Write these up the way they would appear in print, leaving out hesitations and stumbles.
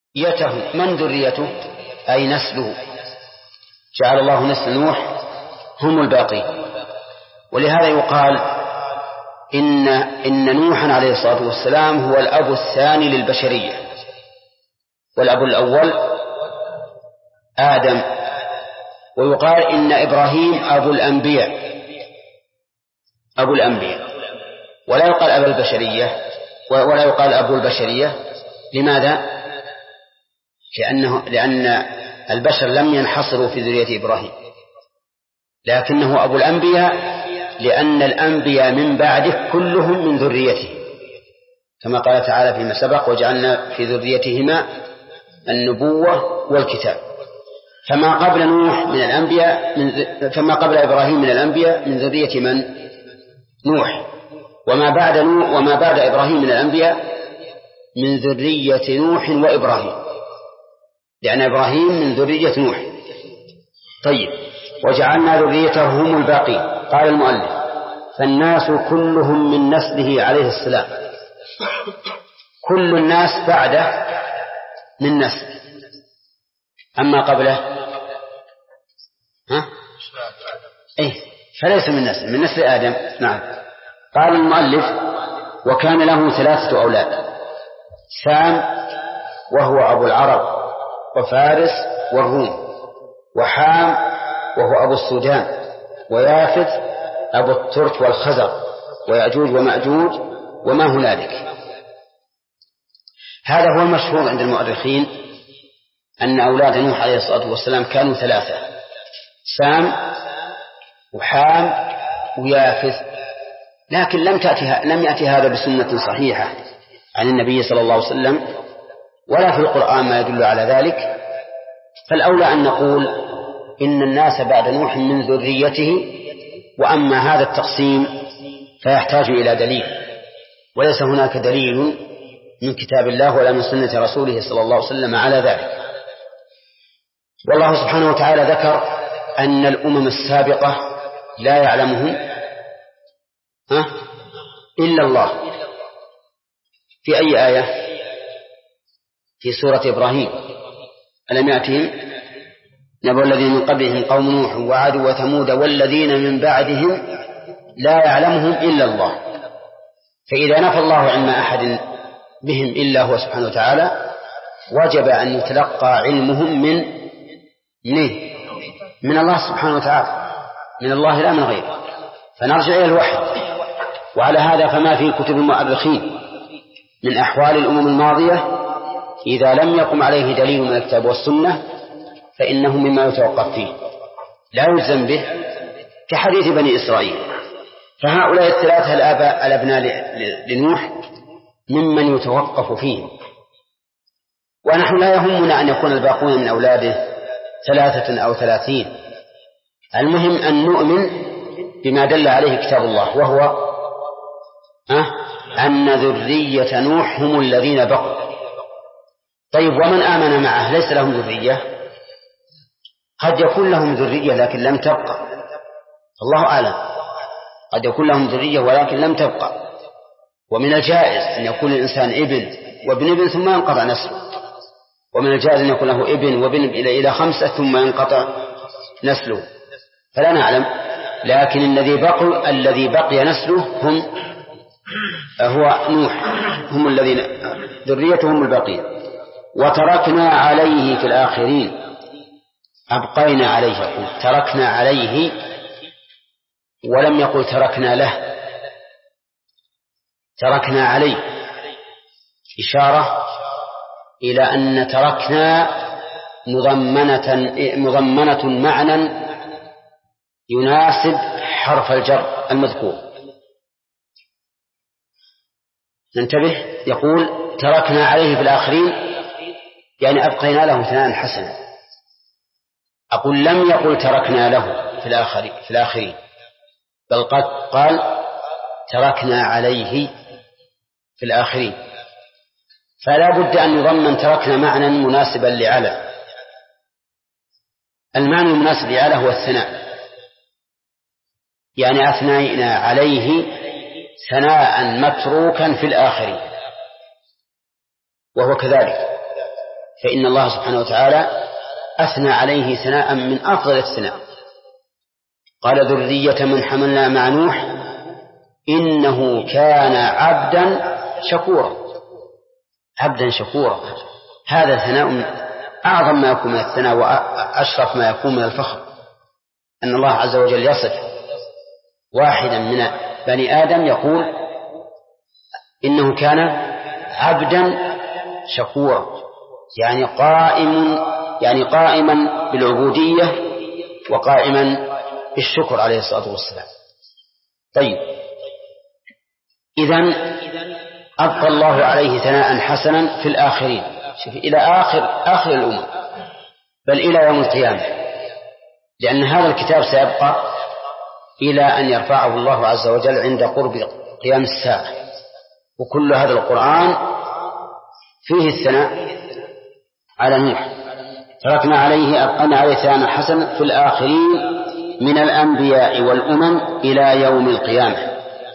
ذريته من ذريته أي نسله، جعل الله نسل نوح هم الباقين. ولهذا يقال إن نوحا عليه الصلاة والسلام هو الأب الثاني للبشرية، والأب الأول آدم. ويقال إن إبراهيم أبو الأنبياء ولا يقال أبو البشرية، ولا يقال أبو البشرية. لماذا؟ لأن البشر لم ينحصروا في ذرية إبراهيم، لكنه أبو الأنبياء لأن الأنبياء من بعده كلهم من ذريته، كما قال تعالى فيما سبق: وجعلنا في ذريتهما النبوة والكتاب. فما قبل نوح من الأنبياء فما قبل إبراهيم من الأنبياء من ذرية من؟ نوح. وما بعد إبراهيم من الأنبياء من ذرية نوح وإبراهيم، لأن إبراهيم من ذرية نوح. طيب، وجعلنا ذريته هم الباقين. قال المؤلف: فالناس كلهم من نسله عليه السلام. كل الناس بعده من نسل، أما قبله فليس من نسل، من نسل آدم. نعم. قال المؤلف: وكان له 3 أولاد: سام وهو أبو العرب وفارس والروم، وحام وهو أبو السودان، ويافث أبو الترك والخزر، ويأجوج ومأجوج وما هنالك. هذا هو المشهور عند المؤرخين أن أولاد نوح عليه الصلاة والسلام كانوا 3: سام وحام ويافث. لكن لم يأتي هذا بسنة صحيحة عن النبي صلى الله عليه وسلم، ولا في القرآن ما يدل على ذلك. فالأولى أن نقول إن الناس بعد نوح من ذريته، وأما هذا التقسيم فيحتاج إلى دليل، وليس هناك دليل من كتاب الله ولا من سنة رسوله صلى الله عليه وسلم على ذلك. والله سبحانه وتعالى ذكر أن الأمم السابقة لا يعلمهم إلا الله. في أي آية؟ في سورة إبراهيم: ألم يأتهم نبأ الذين من قبلهم قوم نوح وعاد وثمود والذين من بعدهم لا يعلمهم إلا الله. فإذا نفى الله علم أحد بهم إلا هو سبحانه وتعالى، وجب أن يتلقى علمهم من الله سبحانه وتعالى، من الله لا من غيره. فنرجع إلى الوحي. وعلى هذا فما في كتب المؤرخين من أحوال الأمم الماضية إذا لم يقم عليه دليل من الكتاب والسنة فإنه مما يتوقف فيه، لا يلزم به، كحديث بني إسرائيل. فهؤلاء 3 الأبناء لنوح ممن يتوقف فيه، ونحن لا يهمنا أن يكون الباقون من أولاده 3 أو 30. المهم أن نؤمن بما دل عليه كتاب الله، وهو أن ذرية نوح هم الذين بقوا. طيب، ومن آمن معه ليس لهم ذرية؟ قد يكون لهم ذرية لكن لم تبقى، الله أعلم. قد يكون لهم ذرية ولكن لم تبقى. ومن الجائز أن يكون الإنسان ابن وابن ابن ثم ينقطع نسله، ومن الجائز أن يكون له ابن وابن إلى 5 ثم ينقطع نسله، فلا نعلم. لكن الذي بقي نسله هو نوح، هم الذين ذريتهم الباقين. وتركنا عليه في الآخرين، أبقينا عليه، يقول تركنا عليه ولم يقل تركنا له، تركنا عليه، إشارة إلى أن تركنا مضمنة معنى يناسب حرف الجر المذكور. ننتبه، يقول تركنا عليه في الآخرين، يعني أبقينا له ثناء حسنا. أقول لم يقل تركنا له في الآخرين، بل قال تركنا عليه في الآخرين. فلا بد أن يضمن تركنا معنى مناسبا لعلى. المعنى المناسب لعلى هو الثناء، يعني أثنينا عليه ثناء متروكا في الآخرين، وهو كذلك. فإن الله سبحانه وتعالى أثنى عليه ثناء من أفضل الثناء، قال ذرية من حملنا مع نوح إنه كان عبدا شكورا. عبدا شكورا، هذا ثناء أعظم ما يكون من الثناء وأشرف ما يكون من الفخر، أن الله عز وجل يصف واحدا من بني آدم يقول إنه كان عبدا شكورا، يعني قائما بالعبودية وقائما بالشكر عليه الصلاة والسلام. طيب، إذن أبقى الله عليه ثناء حسنا في الآخرين، شوف، إلى آخر الأمم، بل إلى يوم القيامة، لأن هذا الكتاب سيبقى إلى أن يرفعه الله عز وجل عند قرب قيام الساعة. وكل هذا القرآن فيه الثناء على نوح. أبقنا عليه ثناء حسنا في الآخرين من الأنبياء والأمم إلى يوم القيامة.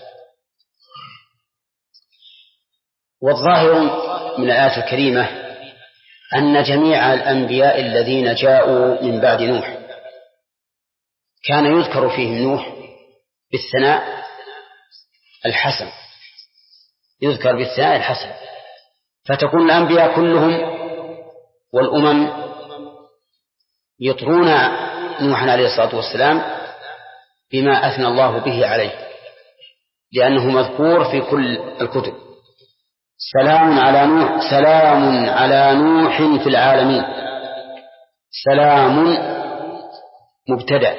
والظاهر من الآية الكريمة أن جميع الأنبياء الذين جاءوا من بعد نوح كان يذكر فيهم نوح بالثناء الحسن، يذكر بالثناء الحسن، فتكون الأنبياء كلهم والأمم يطرون نوحا عليه الصلاة والسلام بما أثنى الله به عليه، لأنه مذكور في كل الكتب. سلام على نوح في العالمين. سلام مبتدأ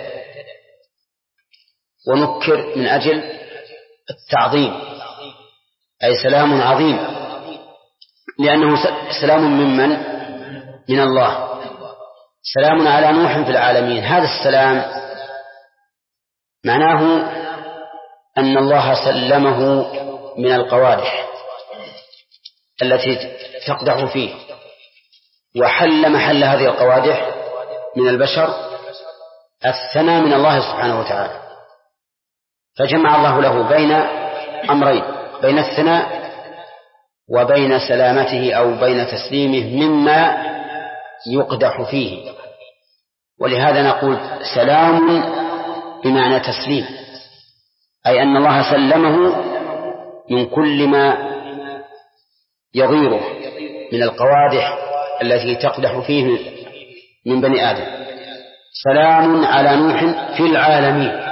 ونكر من أجل التعظيم، أي سلام عظيم، لأنه سلام من الله. سلام على نوح في العالمين، هذا السلام معناه أن الله سلمه من القوادح التي تقدح فيه، وحل محل هذه القوادح من البشر الثناء من الله سبحانه وتعالى، فجمع الله له بين أمرين، بين الثناء وبين سلامته أو بين تسليمه مما يقدح فيه. ولهذا نقول سلام بمعنى تسليم، أي أن الله سلمه من كل ما يغيره من القوادح التي تقدح فيه من بني آدم. سلام على نوح في العالمين.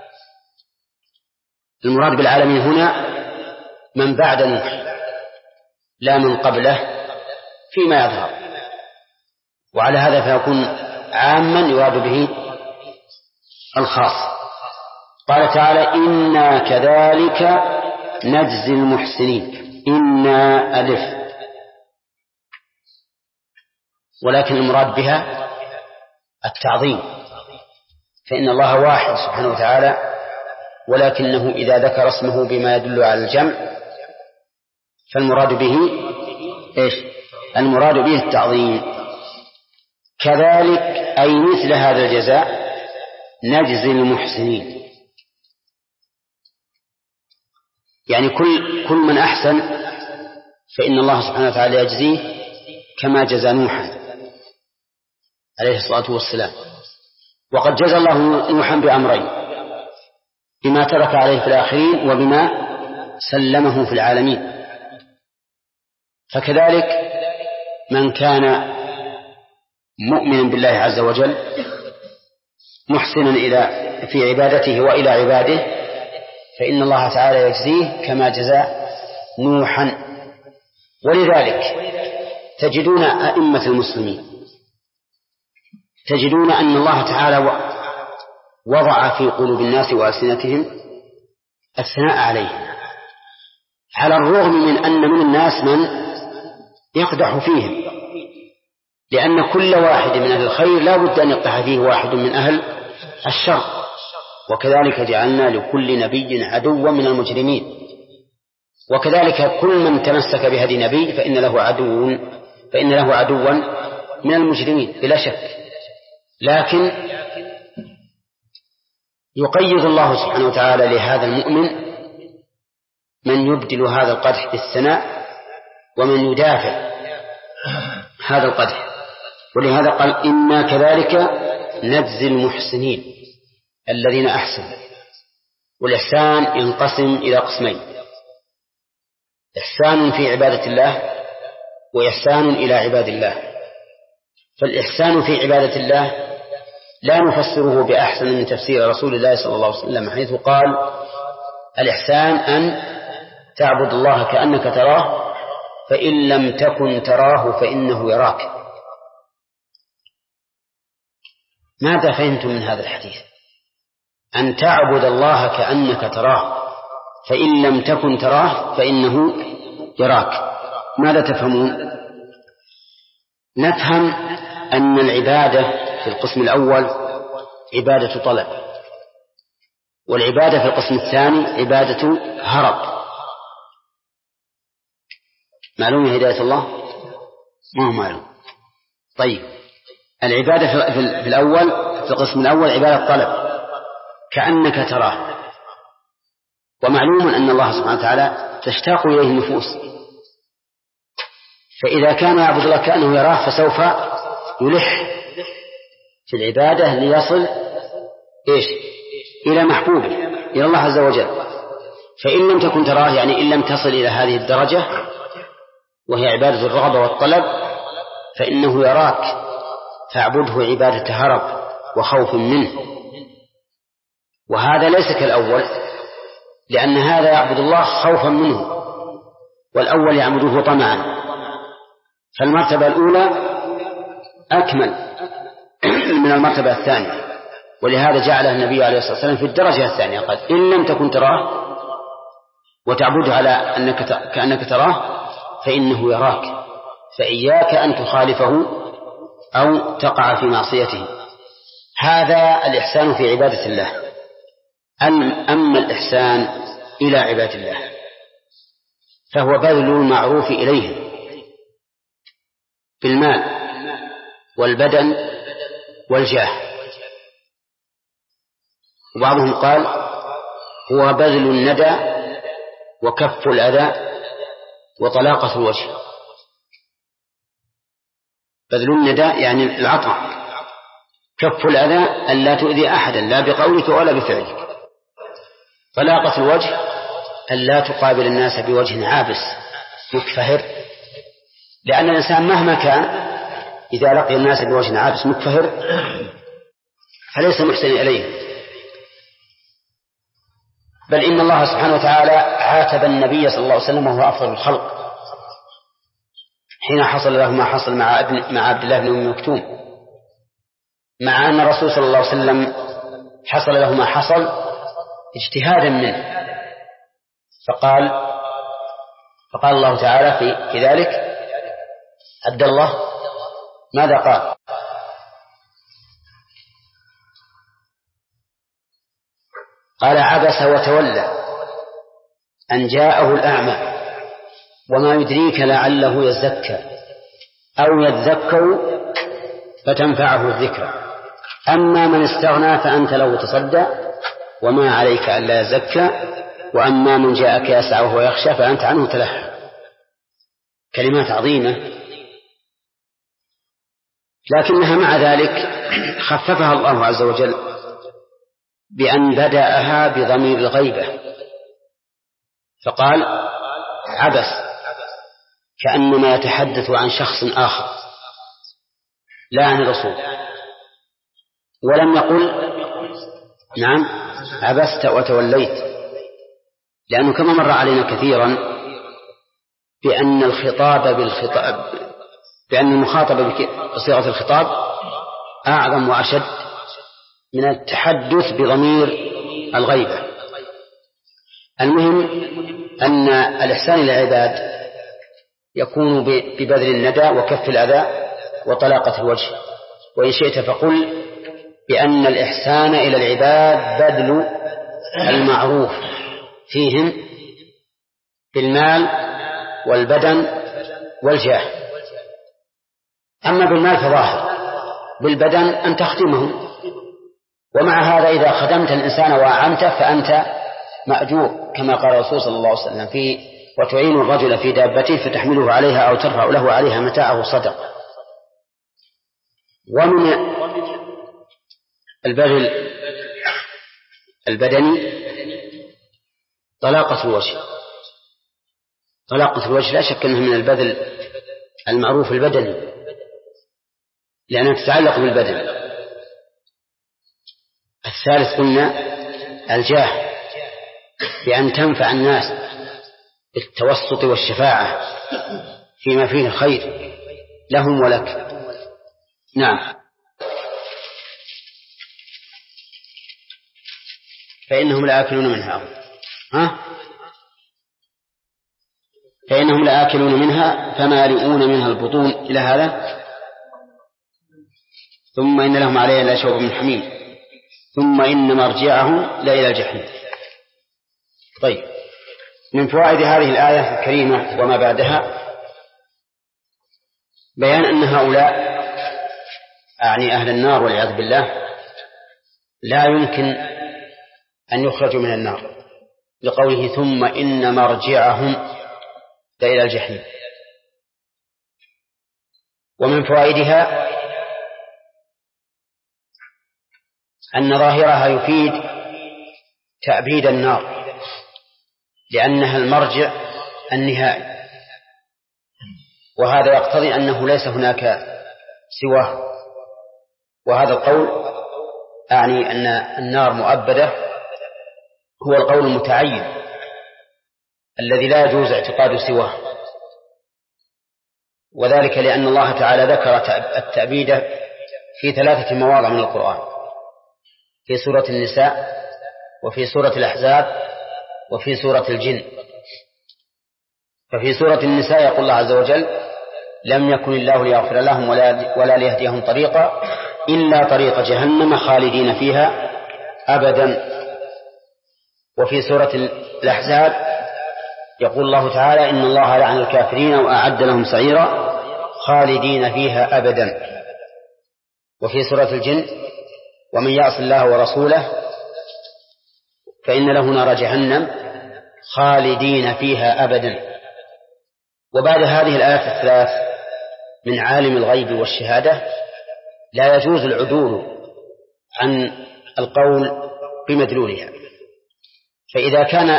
المراد بالعالمين هنا من بعد نوح لا من قبله فيما يظهر، وعلى هذا فيكون عاما يراد به الخاص. قال تعالى إنا كذلك نجزي المحسنين. إنا ألف، ولكن المراد بها التعظيم، فإن الله واحد سبحانه وتعالى، ولكنه إذا ذكر اسمه بما يدل على الجمع فالمراد به إيش؟ المراد به التعظيم. كذلك أي مثل هذا الجزاء نجزي المحسنين، يعني كل من أحسن فإن الله سبحانه وتعالى يجزيه كما جزى نوحا عليه الصلاة والسلام. وقد جزى الله نوحا بأمرين، بما ترك عليه في الآخرين وبما سلمه في العالمين. فكذلك من كان مؤمنا بالله عز وجل محسنا في عبادته وإلى عباده فإن الله تعالى يجزيه كما جزى نوحا. ولذلك تجدون أئمة المسلمين تجدون أن الله تعالى وضع في قلوب الناس وألسنتهم الثناء عليه، على الرغم من أن من الناس من يقدح فيهم، لأن كل واحد من أهل الخير لا بد أن يقدح فيه واحد من أهل الشر. وكذلك جعلنا لكل نبي عدوا من المجرمين، وكذلك كل من تمسك بهدي نبي فإن له عدوا من المجرمين بلا شك. لكن يقيض الله سبحانه وتعالى لهذا المؤمن من يبدل هذا القدح بالثناء ومن يدافع هذا القدح. ولهذا قال إنا كذلك نجزي المحسنين الذين أحسنوا. والإحسان ينقسم إلى قسمين: إحسان في عبادة الله وإحسان إلى عباد الله. فالإحسان في عبادة الله لا نفسره بأحسن من تفسير رسول الله صلى الله عليه وسلم، حيث قال: الإحسان أن تعبد الله كأنك تراه فإن لم تكن تراه فإنه يراك. ماذا فهمتم من هذا الحديث؟ أن تعبد الله كأنك تراه فإن لم تكن تراه فإنه يراك. ماذا تفهمون؟ نفهم أن العبادة في القسم الأول عبادة طلب، والعبادة في القسم الثاني عبادة هرب. معلوم هداية الله؟ ما هو معلوم. طيب، العبادة في الأول، في القسم الأول عبادة طلب كأنك تراه، ومعلوم أن الله سبحانه وتعالى تشتاق إليه النفوس، فإذا كان يعبد الله كأنه يراه فسوف يلح في العبادة ليصل إلى محبوبه، إلى الله عز وجل. فإن لم تكن تراه، يعني إن لم تصل إلى هذه الدرجة وهي عبادة الرغبة والطلب، فإنه يراك، فاعبده عبادة هرب وخوف منه. وهذا ليس كالأول، لأن هذا يعبد الله خوفا منه، والأول يعبده طمعا. فالمرتبة الأولى أكمل من المرتبة الثانية، ولهذا جعلها النبي عليه الصلاة والسلام في الدرجة الثانية. قال: إن لم تكن تراه وتعبده على كأنك تراه فإنه يراك، فإياك أن تخالفه أو تقع في معصيته. هذا الإحسان في عبادة الله. أما الإحسان إلى عباد الله فهو بذل المعروف إليهم بالمال والبدن والجاه. وبعضهم قال هو بذل الندى وكف الأذى وطلاقة الوجه. بذل الندى يعني العطاء، كف الأذى أن لا تؤذي أحدا لا بقولك ولا بفعلك، طلاقة الوجه أن لا تقابل الناس بوجه عابس مكفهر، لأن الإنسان مهما كان إذا لقي الناس بوجه عابس مكفهر فليس محسن إليه. بل إن الله سبحانه وتعالى عاتب النبي صلى الله عليه وسلم وهو أفضل الخلق حين حصل له ما حصل مع عبد الله بن أم مكتوم، مع أن الرسول صلى الله عليه وسلم حصل له ما حصل اجتهادا منه. فقال الله تعالى في ذلك: عبد الله ماذا قال؟ قال: عبس وتولى أن جاءه الأعمى وما يدريك لعله يزكى أو يذكر فتنفعه الذكرى أما من استغنى فأنت له تصدى وما عليك ألا يزكى وأما من جاءك يسعى وهو يخشى فأنت عنه تلهى. كلمات عظيمة، لكنها مع ذلك خففها الله عز وجل بأن بدأها بضمير الغيبة، فقال: عبس، كأنما يتحدث عن شخص آخر لا عن الرسول، ولم يقل نعم عبست وتوليت، لأنه كما مر علينا كثيرا بأن بأن المخاطبة بصيغة الخطاب أعظم وأشد من التحدث بضمير الغيبة. المهم أن الإحسان للعباد يكون ببذل الندى وكف الأذى وطلاقة الوجه. وإن شئت فقل بأن الإحسان إلى العباد بذل المعروف فيهم بالمال والبدن والجاه. أما بالمال فظاهر، بالبدن أن تخدمه، ومع هذا إذا خدمت الإنسان وأعنته فأنت مأجور، كما قال الرسول صلى الله عليه وسلم وتعين الرجل في دابته فتحمله عليها أو ترفع له عليها متاعه صدق. ومن البذل البدني طلاقة الوجه. طلاقة الوجه لا شك أنها من البذل المعروف البدني لأنها تتعلق بالبدن. الثالث قلنا الجاه بأن تنفع الناس بالتوسط والشفاعة فيما فيه الخير لهم ولك. نعم. فإنهم لآكلون منها فإنهم لآكلون منها فمالئون منها البطون إلى هذا. ثم إن لهم عليها لشوب من حميم ثم إن مرجعهم لإلى الجحيم. طيب، من فوائد هذه الآية الكريمة وما بعدها بيان أن هؤلاء أعني أهل النار والعياذ بالله لا يمكن أن يخرجوا من النار لقوله ثم إن مرجعهم لإلى الجحيم. ومن فوائدها أن ظاهرها يفيد تأبيد النار لأنها المرجع النهائي، وهذا يقتضي أنه ليس هناك سواه. وهذا القول أعني أن النار مؤبدة هو القول المتعين الذي لا يجوز اعتقاد سواه، وذلك لأن الله تعالى ذكر التأبيد في 3 مواضع من القرآن: في سورة النساء وفي سورة الأحزاب وفي سورة الجن. ففي سورة النساء يقول الله عز وجل: لم يكن الله ليغفر لهم ولا ليهديهم طريقا إلا طريق جهنم خالدين فيها أبدا. وفي سورة الأحزاب يقول الله تعالى: إن الله لعن الكافرين وأعد لهم سعيرا خالدين فيها أبدا. وفي سورة الجن: ومن يعص الله ورسوله فإن له نار جهنم خالدين فيها أبدا. وبعد هذه الآيات الثلاث من عالم الغيب والشهادة لا يجوز العدول عن القول بمدلولها. فإذا كان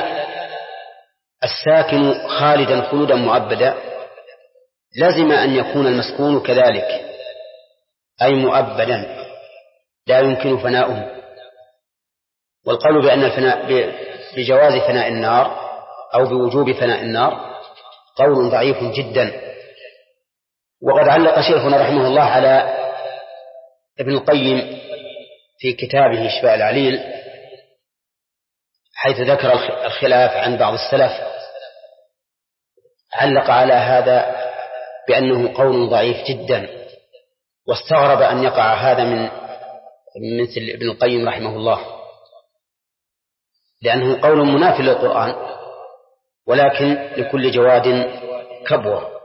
الساكن خالدا خلودا مؤبدا لازم أن يكون المسكون كذلك، أي مؤبدا لا يمكن فناؤه. والقول بأن الفناء بجواز فناء النار أو بوجوب فناء النار قول ضعيف جدا. وقد علق شيخنا رحمه الله على ابن القيم في كتابه شفاء العليل حيث ذكر الخلاف عن بعض السلف، علق على هذا بأنه قول ضعيف جدا، واستغرب أن يقع هذا من مثل ابن القيم رحمه الله، لأنه قول منافي للقرآن، ولكن لكل جواد كبوة.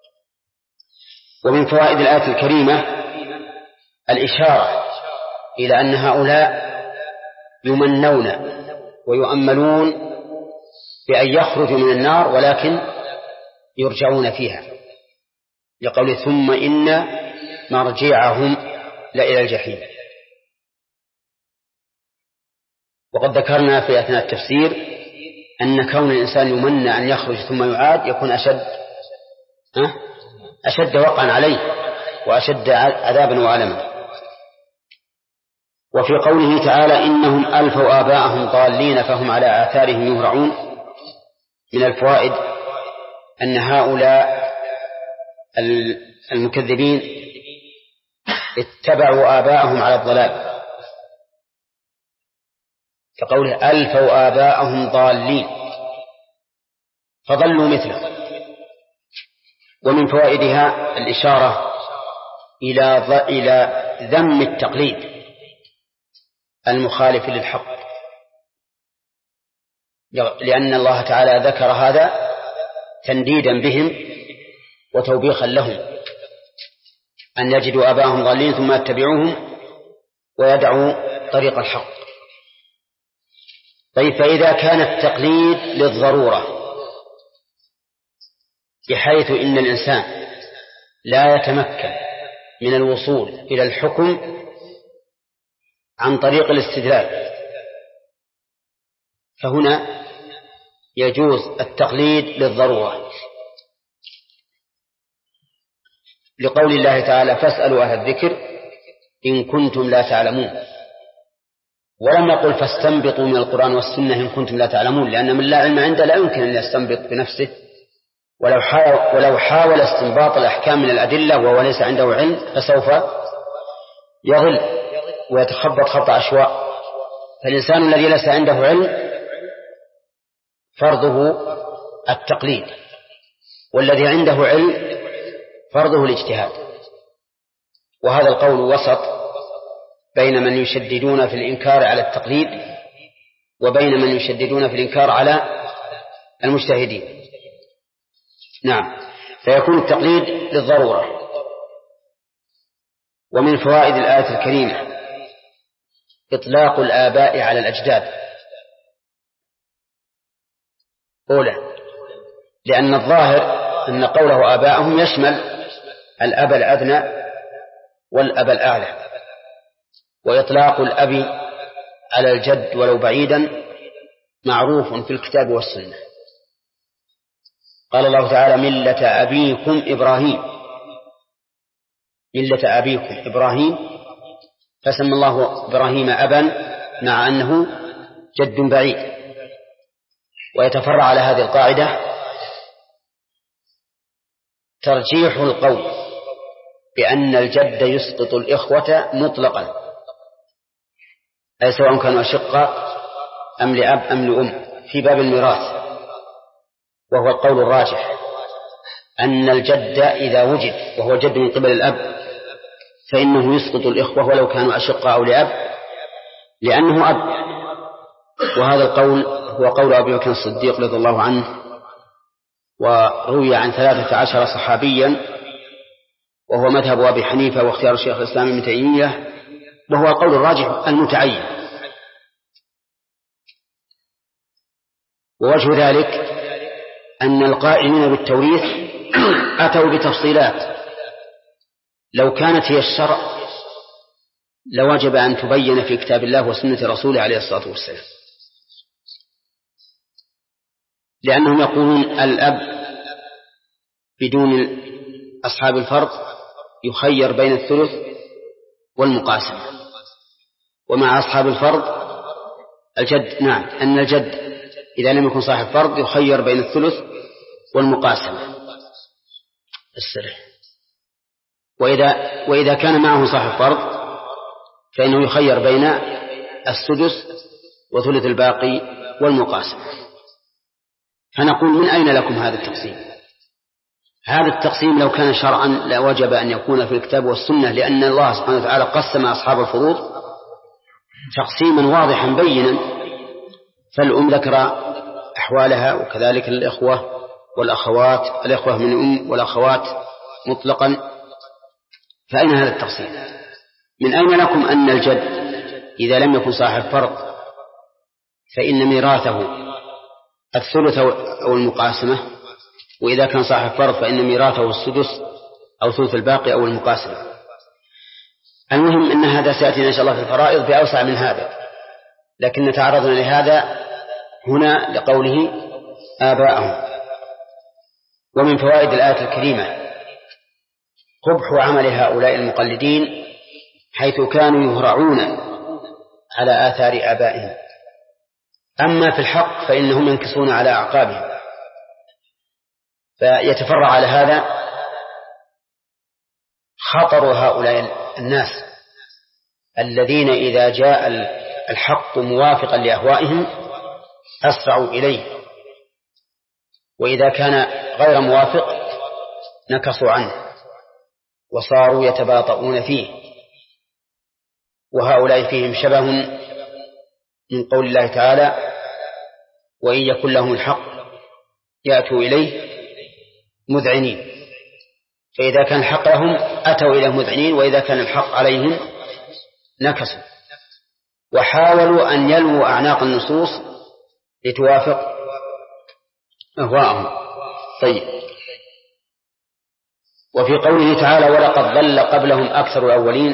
ومن فوائد الآية الكريمة الإشارة إلى أن هؤلاء يمنون ويؤملون بأن يخرجوا من النار ولكن يرجعون فيها، لقول ثم إن مرجعهم لإلى الجحيم. وقد ذكرنا في أثناء التفسير أن كون الإنسان يمنى أن يخرج ثم يعاد يكون أشد وقعا عليه وأشد عذابا وألما. وفي قوله تعالى إنهم ألفوا آباءهم ضالين فهم على آثارهم يهرعون، من الفوائد أن هؤلاء المكذبين اتبعوا آباءهم على الضلال، كقوله ألفوا آباءهم ضالين فضلوا مثله. ومن فوائدها الإشارة إلى ذم التقليد المخالف للحق، لأن الله تعالى ذكر هذا تنديدا بهم وتوبيخا لهم أن يجدوا آباءهم ضالين ثم يتبعوهم ويدعوا طريق الحق. طيب، فإذا كان التقليد للضرورة بحيث إن الإنسان لا يتمكن من الوصول إلى الحكم عن طريق الاستدلال، فهنا يجوز التقليد للضرورة، لقول الله تعالى: فاسألوا أهل الذكر إن كنتم لا تعلمون. ولم يقل فاستنبطوا من القرآن والسنة إن كنتم لا تعلمون، لأن من لا علم عنده لا يمكن أن يستنبط بنفسه، ولو حاول استنباط الأحكام من الأدلة وهو ليس عنده علم فسوف يضل ويتخبط خطأ عشواء. فالإنسان الذي ليس عنده علم فرضه التقليد، والذي عنده علم فرضه الاجتهاد. وهذا القول وسط بين من يشددون في الإنكار على التقليد وبين من يشددون في الإنكار على المجتهدين. نعم، فيكون التقليد للضرورة. ومن فوائد الآية الكريمة إطلاق الآباء على الأجداد. أولا، لأن الظاهر أن قوله آباءهم يشمل الأب الأدنى والأب الأعلى، وإطلاق الأب على الجد ولو بعيدا معروف في الكتاب والسنة. قال الله تعالى: ملة أبيكم إبراهيم، ملة أبيكم إبراهيم، فسمى الله إبراهيم أبا مع أنه جد بعيد. ويتفرع على هذه القاعدة ترجيح القول بأن الجد يسقط الإخوة مطلقا، أي سواء كانوا أشقاء أم لأب أم لأم، في باب الميراث. وهو القول الراجح أن الجد إذا وجد وهو جد من قبل الأب فإنه يسقط الإخوة ولو كانوا أشقاء أو لأب، لأنه أب. وهذا القول هو قول أبي بكر الصديق رضي الله عنه، وروي عن 13 صحابيا، وهو مذهب أبي حنيفة واختيار الشيخ الإسلام ابن تيمية، وهو القول الراجح المتعين. ووجه ذلك أن القائمين بالتوريث أتوا بتفصيلات لو كانت هي الشرع لوجب أن تبين في كتاب الله وسنة رسوله عليه الصلاة والسلام، لأنهم يقولون الأب بدون أصحاب الفرض يخير بين الثلث والمقاسمة، ومع أصحاب الفرض الجد نعم أن الجد إذا لم يكن صاحب فرض يخير بين الثلث والمقاسمة السلام، وإذا كان معه صاحب فرض فإنه يخير بين السدس وثلث الباقي والمقاسمة. فنقول: من أين لكم هذا التقسيم؟ هذا التقسيم لو كان شرعا لوجب أن يكون في الكتاب والسنة، لأن الله سبحانه وتعالى قسم أصحاب الفروض تقسيما واضحا بينا، فالأم ذكر أحوالها، وكذلك الإخوة والأخوات، الإخوة من الأم والأخوات مطلقا. فأين هذا التقسيم؟ من أين لكم أن الجد إذا لم يكن صاحب فرض فإن ميراثه الثلث أو المقاسمة، وإذا كان صاحب فرض فإن ميراثه السدس أو ثلث الباقي أو المقاسمة؟ المهم أن هذا سيأتينا إن شاء الله في الفرائض بأوسع من هذا، لكن تعرضنا لهذا هنا لقوله آباءهم. ومن فوائد الآية الكريمة قبح عمل هؤلاء المقلدين حيث كانوا يهرعون على آثار آبائهم، أما في الحق فإنهم ينكصون على أعقابهم. فيتفرع على هذا خطر هؤلاء الناس الذين إذا جاء الحق موافقا لأهوائهم أسرعوا إليه، وإذا كان غير موافق نكصوا عنه وصاروا يتباطؤون فيه. وهؤلاء فيهم شبه من قول الله تعالى: وإن يكن لهم الحق يأتوا إليه مذعنين. فإذا كان الحق لهم أتوا إليه مذعنين، وإذا كان الحق عليهم نكصوا وحاولوا أن يلووا أعناق النصوص لتوافق أهواءهم. طيب، وفي قوله تعالى ولقد ضل قبلهم أكثر الأولين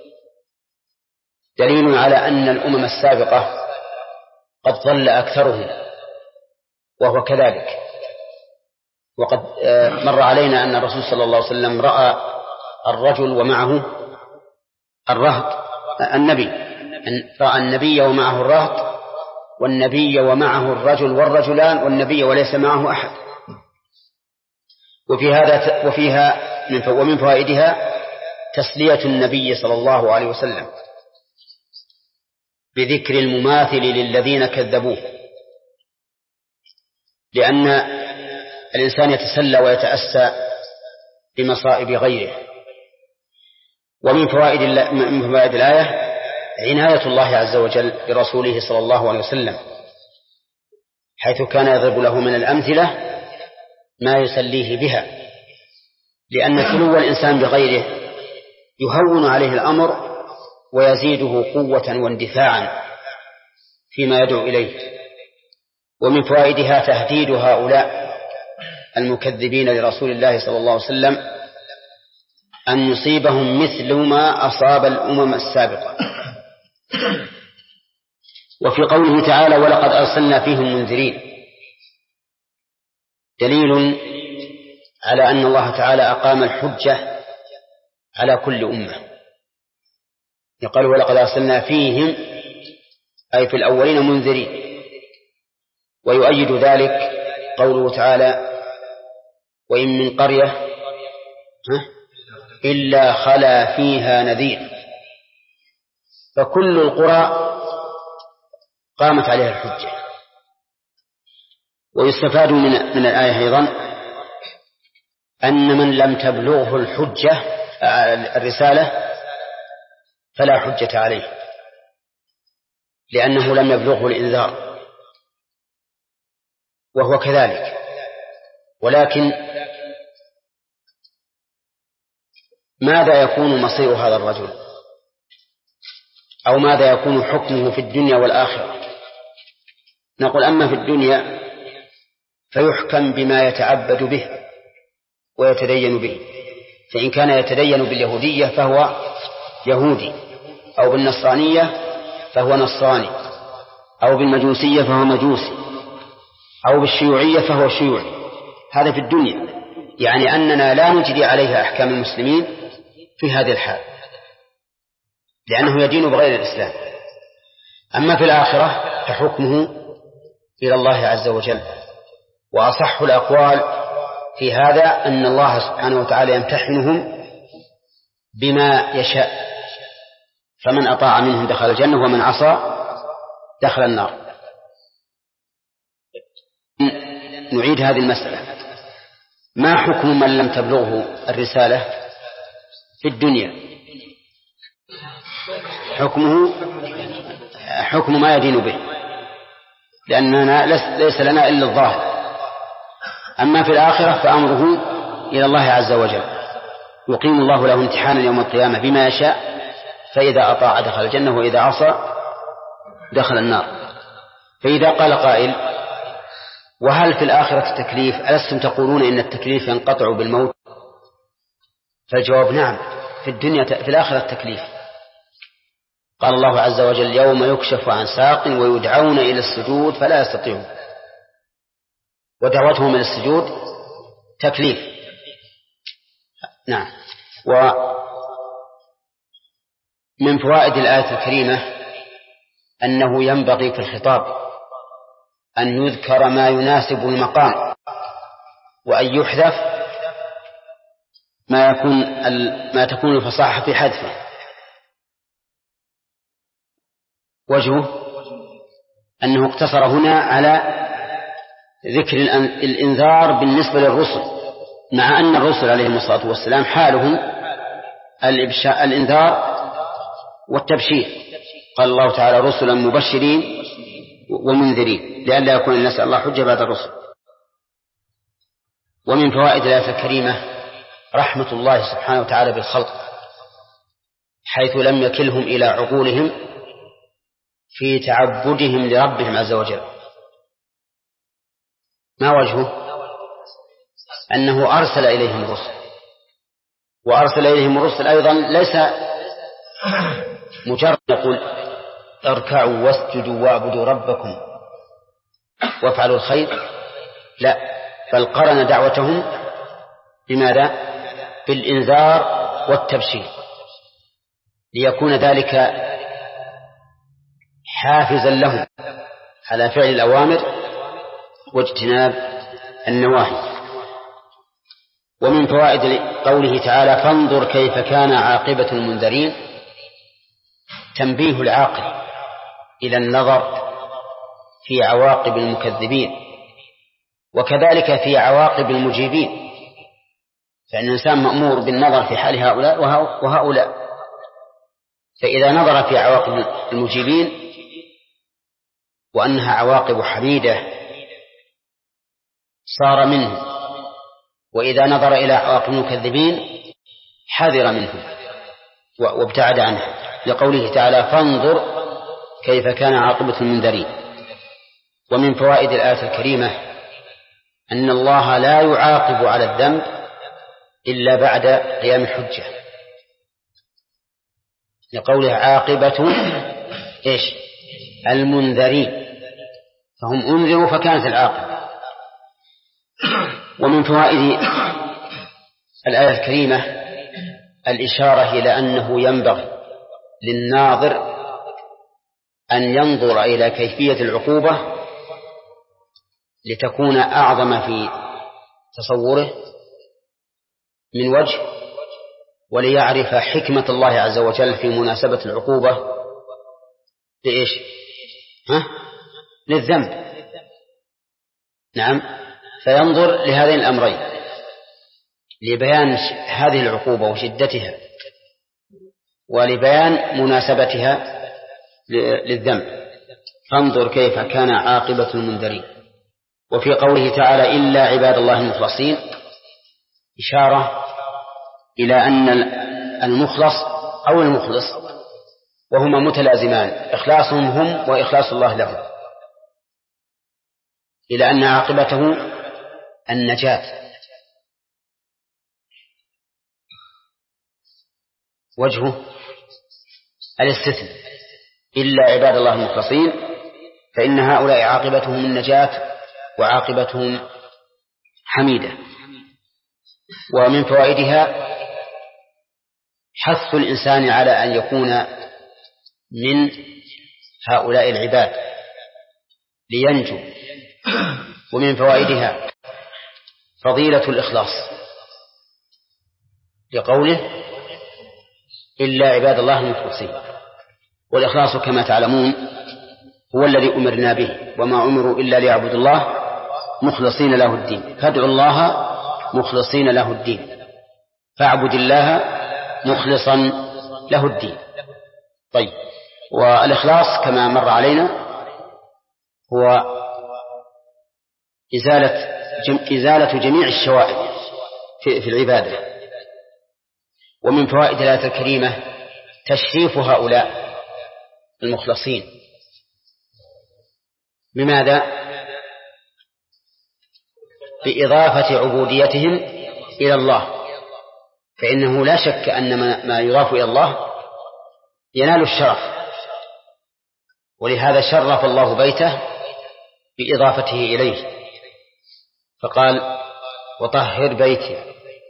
دليل على أن الأمم السابقة قد ضل أكثرهم، وهو كذلك. وقد مر علينا أن الرسول صلى الله عليه وسلم رأى الرجل ومعه الرهط، رأى النبي ومعه الرهط، والنبي ومعه الرجل والرجلان، والنبي وليس معه أحد. ومن فوائدها تسلية النبي صلى الله عليه وسلم بذكر المماثل للذين كذبوه، لأن الإنسان يتسلى ويتأسى بمصائب غيره. ومن فوائد الآية عناية الله عز وجل برسوله صلى الله عليه وسلم، حيث كان يضرب له من الأمثلة ما يسليه بها، لأن سلو الإنسان بغيره يهون عليه الأمر ويزيده قوة واندفاعا فيما يدعو إليه. ومن فوائدها تهديد هؤلاء المكذبين لرسول الله صلى الله عليه وسلم أن يصيبهم مثل ما أصاب الأمم السابقة. وفي قوله تعالى ولقد أرسلنا فيهم منذرين دليل على أن الله تعالى أقام الحجة على كل أمة. يقال ولقد أرسلنا فيهم أي في الأولين منذرين. ويؤيد ذلك قوله تعالى وإن من قرية إلا خلا فيها نذير، فكل القرى قامت عليها الحجة. ويستفاد من الآية أيضا أن من لم تبلغه الحجة الرسالة فلا حجة عليه، لأنه لم يبلغه الإنذار، وهو كذلك. ولكن ماذا يكون مصير هذا الرجل، أو ماذا يكون حكمه في الدنيا والآخرة؟ نقول أما في الدنيا فيحكم بما يتعبد به ويتدين به، فإن كان يتدين باليهودية فهو يهودي، أو بالنصرانية فهو نصراني، أو بالمجوسية فهو مجوسي، أو بالشيوعية فهو شيوعي. هذا في الدنيا، يعني أننا لا نجري عليها أحكام المسلمين في هذه الحال، لأنه يدين بغير الإسلام. أما في الآخرة فحكمه إلى الله عز وجل. وأصح الأقوال في هذا أن الله سبحانه وتعالى يمتحنهم بما يشاء، فمن أطاع منهم دخل الجنة ومن عصى دخل النار. نعيد هذه المسألة: ما حكم من لم تبلغه الرسالة في الدنيا؟ حكم ما يدين به، لأننا ليس لنا إلا الظاهر. أما في الآخرة فأمره إلى الله عز وجل، يقيم الله له امتحانا يوم القيامة بما يشاء، فإذا أطاع دخل الجنة وإذا عصى دخل النار. فإذا قال قائل: وهل في الآخرة التكليف؟ ألستم تقولون إن التكليف ينقطع بالموت؟ فالجواب: نعم، في الدنيا في الآخرة التكليف. قال الله عز وجل: يوم يكشف عن ساق ويدعون إلى السجود فلا يستطيعون. ودعوتهم إلى السجود تكليف. نعم. ومن فوائد الآية الكريمة أنه ينبغي في الخطاب أن يذكر ما يناسب المقام، وأن يحذف ما تكون الفصاحة في حذفه. وجهه أنه اقتصر هنا على ذكر الإنذار بالنسبة للرسل، مع أن الرسل عليهم الصلاة والسلام حالهم الإنذار والتبشير. قال الله تعالى: رسلا مبشرين ومنذرين لئلا يكون الناس الله حجة بعد الرسل. ومن فوائد الآية الكريمة رحمة الله سبحانه وتعالى بالخلق، حيث لم يكلهم إلى عقولهم في تعبدهم لربهم عز وجل. ما وجهه؟ أنه أرسل إليهم الرسل وأرسل إليهم الرسل أيضا ليس مجرد يقول اركعوا واسجدوا واعبدوا ربكم وافعلوا الخير، لا، بل قرن دعوتهم بماذا؟ بالإنذار والتبشير، ليكون ذلك حافزا لهم على فعل الأوامر واجتناب النواهي. ومن فوائد قوله تعالى فانظر كيف كان عاقبة المنذرين تنبيه العاقل إلى النظر في عواقب المكذبين وكذلك في عواقب المجيبين، فإن الإنسان مأمور بالنظر في حال هؤلاء وهؤلاء، فإذا نظر في عواقب المجيبين وأنها عواقب حميدة صار منه، وإذا نظر إلى عواقب المكذبين حذر منه وابتعد عنه، لقوله تعالى فانظر كيف كان عاقبة المنذرين. ومن فوائد الآية الكريمة أن الله لا يعاقب على الذنب إلا بعد قيام الحجة، لقوله عاقبة إيش؟ المنذرين، فهم أنذروا فكانت العاقبة. ومن فوائد الآية الكريمة الإشارة إلى أنه ينبغي للناظر أن ينظر إلى كيفية العقوبة لتكون أعظم في تصوره من وجه، وليعرف حكمة الله عز وجل في مناسبة العقوبة لإيش؟ للذنب. نعم، فينظر لهذين الأمرين لبيان هذه العقوبة وشدتها ولبيان مناسبتها للذنب. فانظر كيف كان عاقبة المنذرين. وفي قوله تعالى إلا عباد الله المخلصين إشارة إلى أن المخلص أو المخلص وهما متلازمان، إخلاصهم هم وإخلاص الله لهم، إلى أن عاقبته النجاة. وجهه الاستثناء إلا عباد الله المخلصين، فإن هؤلاء عاقبتهم النجاة وعاقبتهم حميدة. ومن فوائدها حث الإنسان على أن يكون من هؤلاء العباد لينجو. ومن فوائدها فضيلة الإخلاص لقوله إلا عباد الله المخلصين، والإخلاص كما تعلمون هو الذي أمرنا به، وما أمروا إلا ليعبدوا الله مخلصين له الدين، فادعوا الله مخلصين له الدين، فاعبد الله مخلصا له الدين. طيب، والإخلاص كما مر علينا هو إزالة جميع الشوائب في العبادة. ومن فوائد الآية الكريمة تشريف هؤلاء المخلصين. بماذا؟ بإضافة عبوديتهم إلى الله، فإنه لا شك أن ما يضاف إلى الله ينال الشرف، ولهذا شرف الله بيته بإضافته إليه، فقال وطهر بيتي،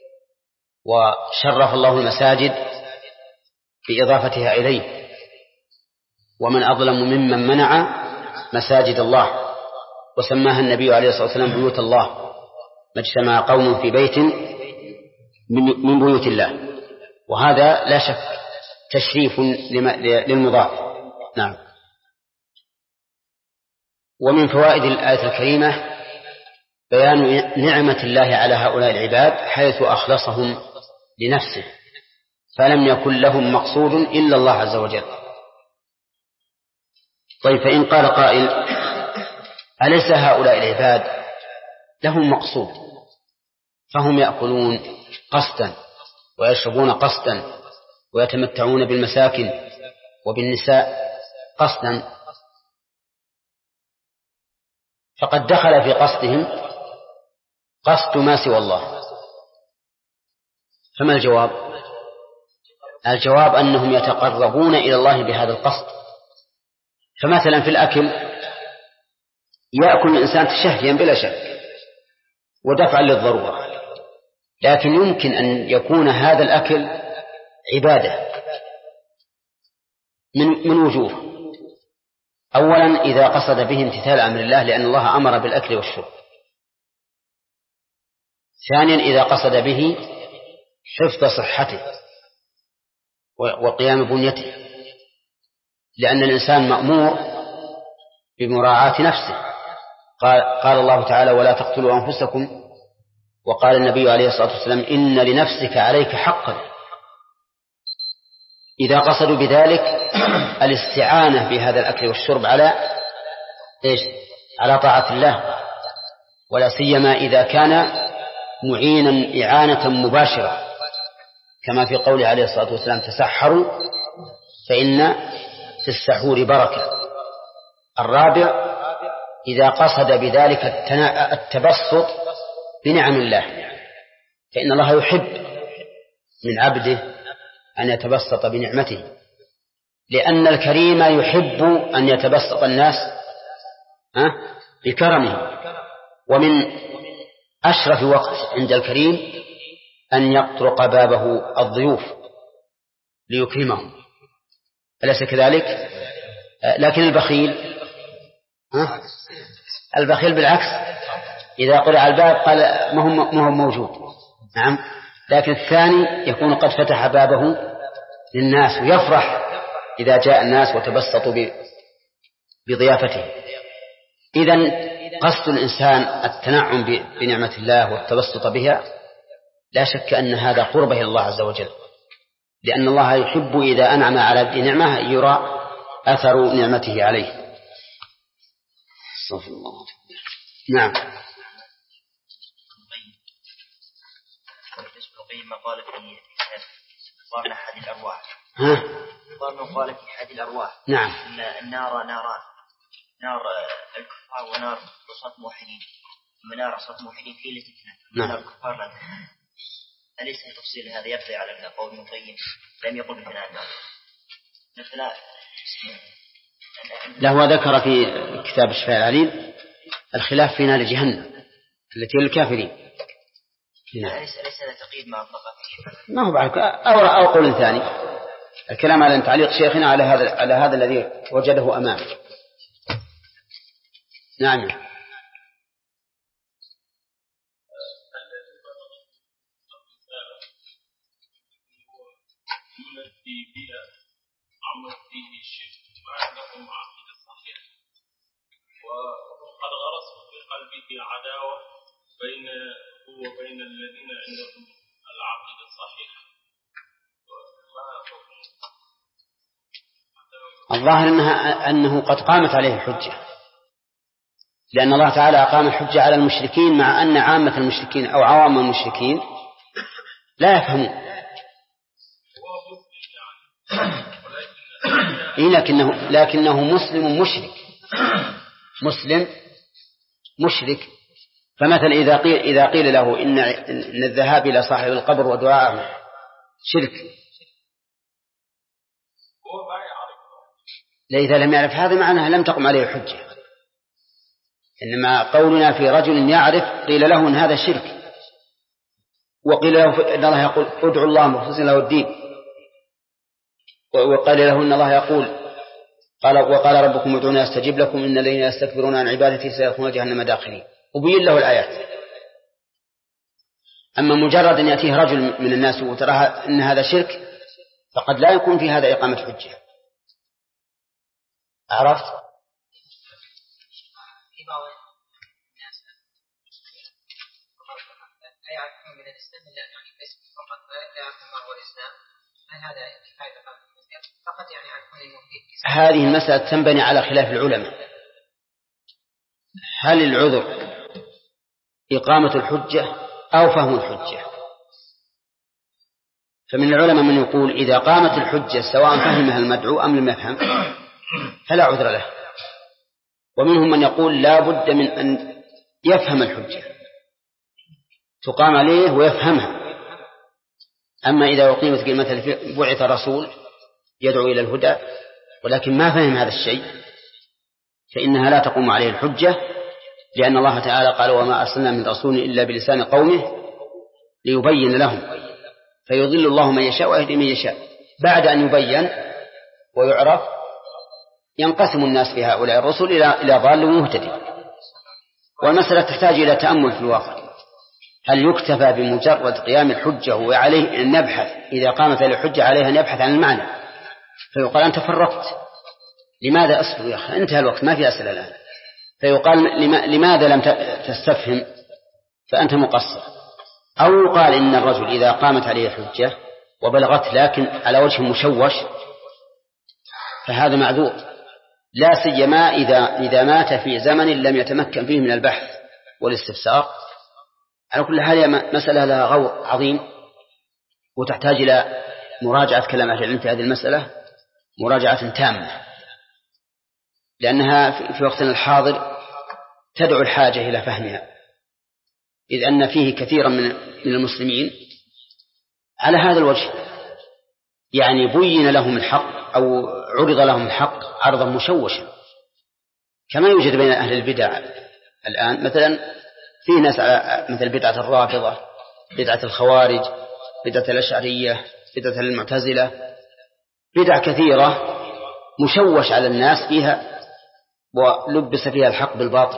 وشرف الله المساجد بإضافتها إليه، ومن أظلم ممن منع مساجد الله، وسماها النبي عليه الصلاة والسلام بيوت الله، ما اجتمع قوم في بيت من بيوت الله، وهذا لا شك تشريف للمضاف. نعم. ومن فوائد الآية الكريمة بيان نعمة الله على هؤلاء العباد حيث أخلصهم لنفسه، فلم يكن لهم مقصود إلا الله عز وجل. طيب، فإن قال قائل أليس هؤلاء العباد لهم مقصود؟ فهم يأكلون قسطا ويشربون قسطا ويتمتعون بالمساكن وبالنساء قسطا، فقد دخل في قسطهم قسط ما سوى الله، فما الجواب؟ الجواب أنهم يتقربون إلى الله بهذا القصد. فمثلا في الأكل يأكل الإنسان تشهيا بلا شك ودفعا للضرورة، لكن يمكن أن يكون هذا الأكل عبادة من وجوه. أولا إذا قصد به امتثال أمر الله لأن الله أمر بالأكل والشرب. ثانيا إذا قصد به حفظ صحته وقيام بنيته، لأن الإنسان مأمور بمراعاة نفسه. قال الله تعالى ولا تقتلوا أنفسكم، وقال النبي عليه الصلاة والسلام إن لنفسك عليك حقا. إذا قصدوا بذلك الاستعانة بهذا الأكل والشرب على طاعة الله، ولا سيما إذا كان معينا إعانة مباشرة، كما في قوله عليه الصلاة والسلام تسحروا فإن في السحور بركة. الرابع إذا قصد بذلك التبسط بنعم الله، فإن الله يحب من عبده أن يتبسط بنعمته، لأن الكريم يحب أن يتبسط الناس بكرمه. ومن أشرف وقت عند الكريم أن يطرق بابه الضيوف ليكرمهم، أليس كذلك؟ لكن البخيل بالعكس، إذا قرع الباب قال ما هو موجود. نعم، لكن الثاني يكون قد فتح بابه للناس ويفرح إذا جاء الناس وتبسطوا بضيافته. إذن قصد الإنسان التنعم بنعمة الله والتبسط بها لا شك أن هذا قربه إلى الله عز وجل، لأن الله يحب إذا أنعم على عبده نعمة يرى أثر نعمته عليه. نعم. ما قال في قال أحد الأرواح قال في أحد الأرواح نعم إن النار ناران، نار الكفار ونار عصاة موحدين، أما نار عصاة موحدين هي التي تنام، نار الكفار لا تنام. أليس تفصيل هذا يبقى على قول ابن القيم لم يقل بثناء النار مثلا له ذكر في كتاب الشفاء العليل الخلاف في نار جهنم التي للكافرين. ليس هذا تقييد ما أطلق فيه، ما هو بعد أو قول ثاني. الكلام على تعليق شيخنا على هذا الذي وجده أمامه. نعم. وقد غرس في قلبه عداوة وبين الذين عندهم العقيدة الصحيحة. الظاهر أنه قد قامت عليه الحجة، لأن الله تعالى أقام الحجة على المشركين، مع أن عامة المشركين أو عوام المشركين لا يفهمون. لكنه مسلم مشرك. فمثلا إذا قيل له إن الذهاب إلى صاحب القبر ودعاءه شرك، إذا لم يعرف هذا معناه لم تقم عليه الحجة. إنما قولنا في رجل يعرف قيل له إن هذا شرك، وقيل له إن الله يقول ادعوا الله مخلصين له الدين، وقال له إن الله يقول وقال ربكم ادعوني أستجب لكم إن الذين يستكبرون عن عبادتي سيدخلون جهنم داخلين، وبين له الآيات. أما مجرد أن يأتيه رجل من الناس وترى إن هذا شرك فقد لا يكون في هذا إقامة حجة. عرفت؟ في بعض الناس لا يعرفون من الإسلام إلا يعني اسم فقط، لا يعرفون ما هو الإسلام. هل هذا كفاية فقط يعني يعرفون المفيد؟ هذه المسألة تنبني على خلاف العلماء. هل العذر إقامة الحجة أو فهم الحجة؟ فمن العلماء من يقول إذا قامت الحجة سواء فهمها المدعو أم لم يفهم فلا عذر له، ومنهم من يقول لا بد من أن يفهم الحجة، تقام عليه ويفهمها، أما إذا أقيمت مثلا بعث رسول يدعو إلى الهدى ولكن ما فهم هذا الشيء فإنها لا تقوم عليه الحجة، لأن الله تعالى قال وما أرسلنا من رسول إلا بلسان قومه ليبين لهم، فيضل الله من يشاء ويهدي من يشاء. بعد أن يبين ويعرف ينقسم الناس في هؤلاء الرسل إلى ضال ومهتدي. والمسألة تحتاج إلى تأمل في الواقع، هل يكتفى بمجرد قيام الحجة وعليه أن نبحث إذا قامت الحجة عليها أن يبحث عن المعنى، فيقال أنت فرقت، لماذا أصبر يا أخي انتهى الوقت ما في أسئلة الآن، فيقال لماذا لم تستفهم فأنت مقصر، أو يقال إن الرجل إذا قامت عليه الحجة وبلغت لكن على وجه مشوش فهذا معذور، لا سيما إذا مات في زمن لم يتمكن فيه من البحث والاستفسار. على كل حال مسألة لها غور عظيم وتحتاج إلى مراجعة كلام أهل العلم في هذه المسألة مراجعة تامة، لأنها في وقتنا الحاضر تدعو الحاجة إلى فهمها، إذ أن فيه كثيرا من المسلمين على هذا الوجه، يعني بين لهم الحق أو عرض لهم الحق عرضا مشوشا، كما يوجد بين أهل البدع الآن. مثلا في ناس مثل بدعة الرافضة، بدعة الخوارج، بدعة الأشعرية، بدعة المعتزلة، بدع كثيرة مشوش على الناس فيها ولبس فيها الحق بالباطل،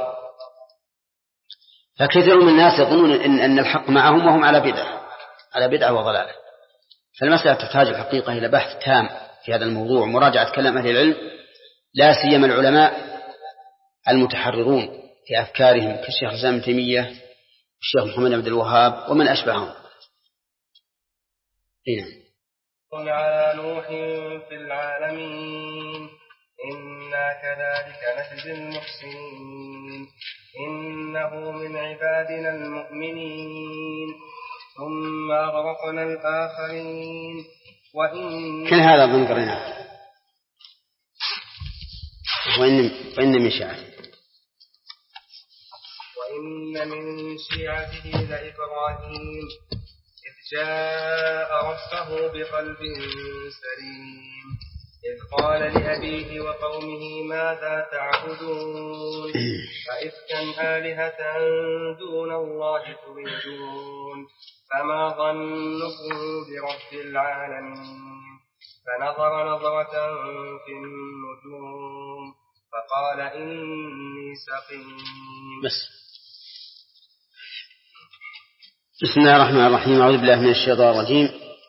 فكثير من الناس يظنون أن الحق معهم وهم على بدعة وضلالة. فالمسألة تحتاج الحقيقة إلى بحث تام في هذا الموضوع، مراجعة كلام أهل العلم، لا سيما العلماء المتحررون في أفكارهم كالشيخ الإسلام ابن تيمية والشيخ محمد بن عبد الوهاب ومن أشبههم. هنا على نوح في العالمين إنا كذلك نجزي المحسنين إنه من عبادنا المؤمنين ثم أغرقنا الآخرين. كل هذا ذكرناه وإن من شيعته وإن من شيعته لإبراهيم إذ جاء ربه بقلب سليم إذ قال لأبيه وقومه ماذا تعبدون أئفكا آلهة دون الله تريدون فما ظنكم برب العالمين فنظر نظرة في النجوم فقال إني سقيم. بسم الله الرحمن الرحيم. أعوذ بالله من الشيطان الرجيم.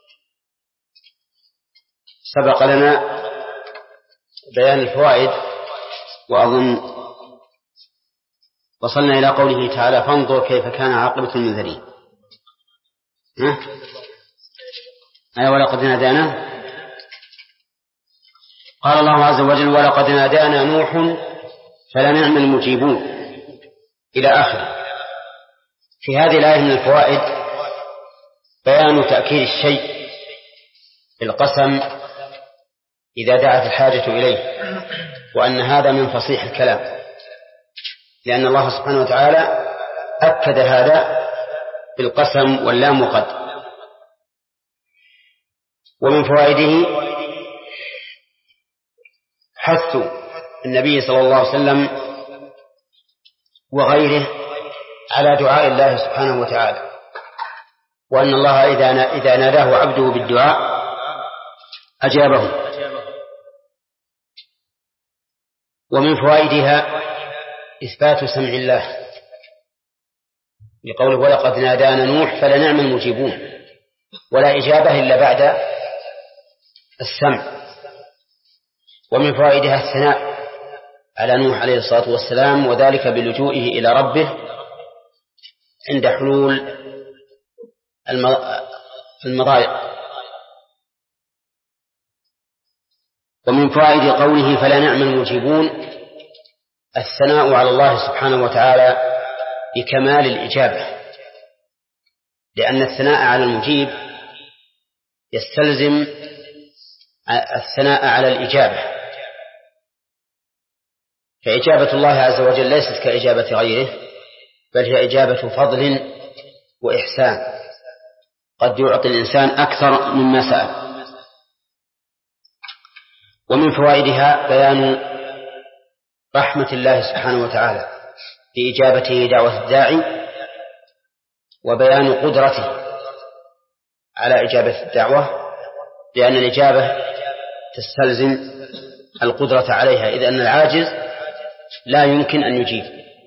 سبق لنا بيان الفوائد وأظن وصلنا إلى قوله تعالى فانظر كيف كان عاقبة المنذرين. ولقد نادانا، قال الله عز وجل ولقد نادانا نوح فلنعم المجيبون إلى آخره. في هذه الآية من الفوائد بيان تأكيد الشيء بالقسم إذا دعت الحاجة إليه، وأن هذا من فصيح الكلام، لأن الله سبحانه وتعالى أكد هذا بالقسم واللام وقد. ومن فوائده حث النبي صلى الله عليه وسلم وغيره على دعاء الله سبحانه وتعالى، وأن الله إذا ناداه عبده بالدعاء أجابه. ومن فوائدها إثبات سمع الله لقوله ولقد نادانا نوح فلنعم المجيبون، ولا إجابة إلا بعد السمع. ومن فوائدها الثناء على نوح عليه الصلاة والسلام، وذلك بلجوئه إلى ربه عند حلول المضايق. ومن فوائد قوله فلنعم المجيبون الثناء على الله سبحانه وتعالى بكمال الإجابة، لأن الثناء على المجيب يستلزم الثناء على الإجابة، فإجابة الله عز وجل ليست كإجابة غيره، بل هي إجابة فضل وإحسان. قد يعطي الإنسان أكثر مما سأل. ومن فوائدها بيان رحمة الله سبحانه وتعالى بإجابته دعوة الداعي، وبيان قدرته على إجابة الدعوة، لأن الإجابة تستلزم القدرة عليها، إذ أن العاجز لا يمكن أن يجيب.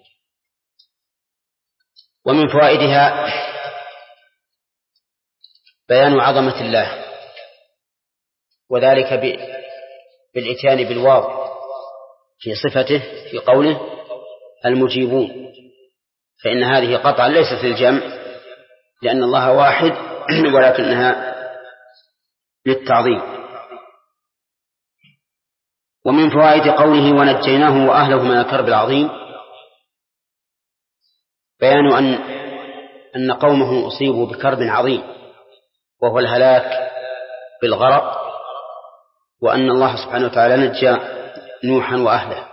ومن فوائدها بيان عظمة الله، وذلك بالإتيان بالواو في صفته في قوله المجيبون، فإن هذه قطعا ليست للجمع لأن الله واحد ولكنها للتعظيم. ومن فوائد قوله ونجيناه وأهله من الكرب العظيم بيان أن قومه أصيبوا بكرب عظيم وهو الهلاك بالغرق، وأن الله سبحانه وتعالى نجى نوحا وأهله.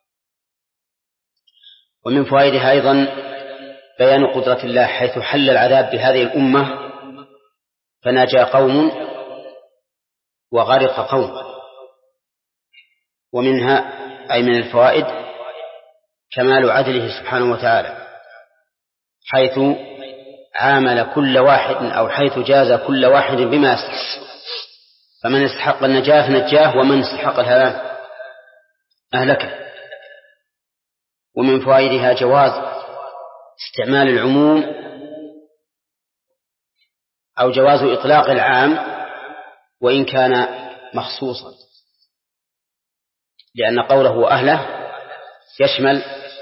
ومن فوائدها أيضا بيان قدرة الله حيث حل العذاب بهذه الأمة فنجى قوم وغرق قوم. ومنها أي من الفوائد كمال عدله سبحانه وتعالى حيث عامل كل واحد أو حيث جاز كل واحد بما يستحق، فمن استحق النجاة نجاه ومن استحق الهلاك أهلكه. ومن فوائدها جواز استعمال العموم أو جواز إطلاق العام وإن كان مخصوصا، لأن قوله أهله يشمل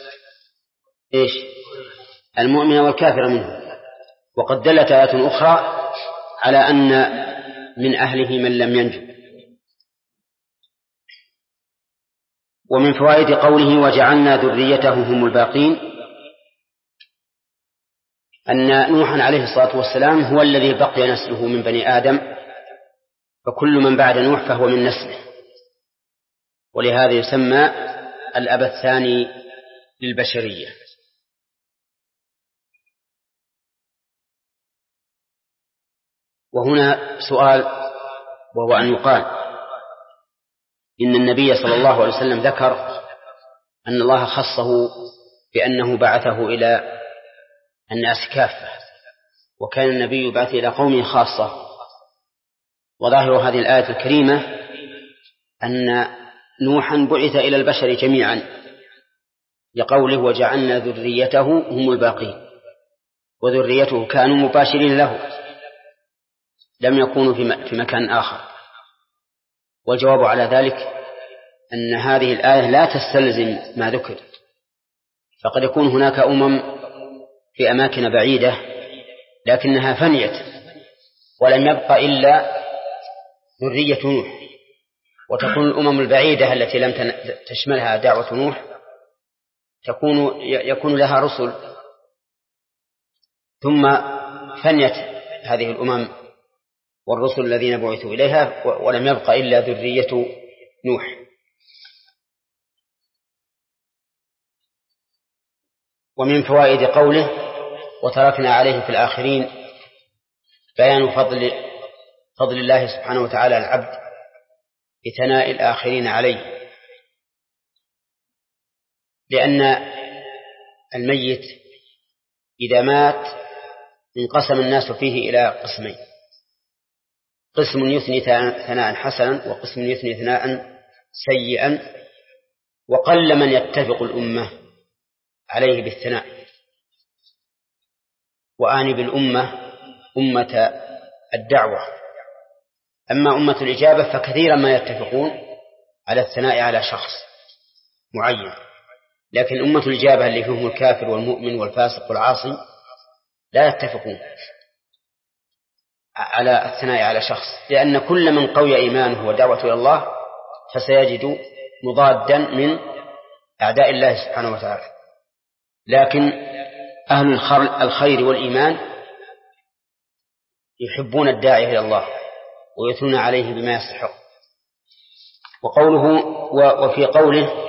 المؤمن والكافر منه. وقد دلت آيات أخرى على أن من أهله من لم ينجو. ومن فوائد قوله وجعلنا ذريته هم الباقين أن نوحا عليه الصلاة والسلام هو الذي بقي نسله من بني آدم، فكل من بعد نوح فهو من نسله، ولهذا يسمى الأب الثاني للبشرية. وهنا سؤال، وهو أن يقال إن النبي صلى الله عليه وسلم ذكر أن الله خصه بأنه بعثه إلى الناس كافة، وكان النبي يبعث إلى قومه خاصة. وظاهر هذه الآية الكريمة أن نوحا بعث إلى البشر جميعا لقوله وجعلنا ذريته هم الباقين، وذريته كانوا مباشرين له لم يكونوا في مكان آخر. والجواب على ذلك أن هذه الآية لا تستلزم ما ذكر، فقد يكون هناك في أماكن بعيدة لكنها فنيت ولم يبقى إلا ذرية نوح، وتكون الأمم البعيدة التي لم تشملها دعوة نوح يكون لها رسل، ثم فنيت هذه الأمم والرسل الذين بعثوا إليها ولم يبقى إلا ذرية نوح. ومن فوائد قوله وتركنا عليه في الآخرين بيان فضل الله سبحانه وتعالى العبد بثناء الآخرين عليه، لأن الميت إذا مات انقسم الناس فيه إلى قسمين: قسم يثني ثناء حسنا وقسم يثني ثناء سيئا، وقل من يتفق الأمة عليه بالثناء. وآني بالأمة أمة الدعوة، أما أمة الإجابة فكثيرا ما يتفقون على الثناء على شخص معين، لكن أمة الإجابة اللي فيهم الكافر والمؤمن والفاسق والعاصي لا يتفقون على الثناء على شخص، لأن كل من قوي إيمانه ودعوته إلى الله فسيجد مضادا من أعداء الله سبحانه وتعالى. لكن أهل الخير والإيمان يحبون الداعي إلى الله ويثنون عليه بما يستحق. وفي قوله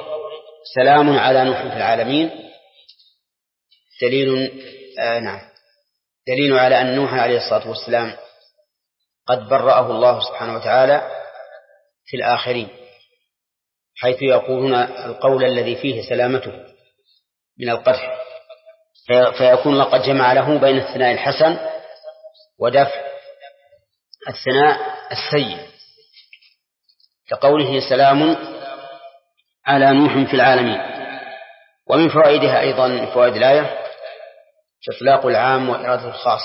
سلام على نوح في العالمين دليل دليل على أن نوح عليه الصلاة والسلام قد برأه الله سبحانه وتعالى في الآخرين، حيث يقولون القول الذي فيه سلامته من القدح، فيكون لقد جمع له بين الثناء الحسن ودفع الثناء السيء، كقوله سلام على نوح في العالمين. ومن فوائدها أيضا، من فوائد الآية إطلاق العام وإرادة الخاص،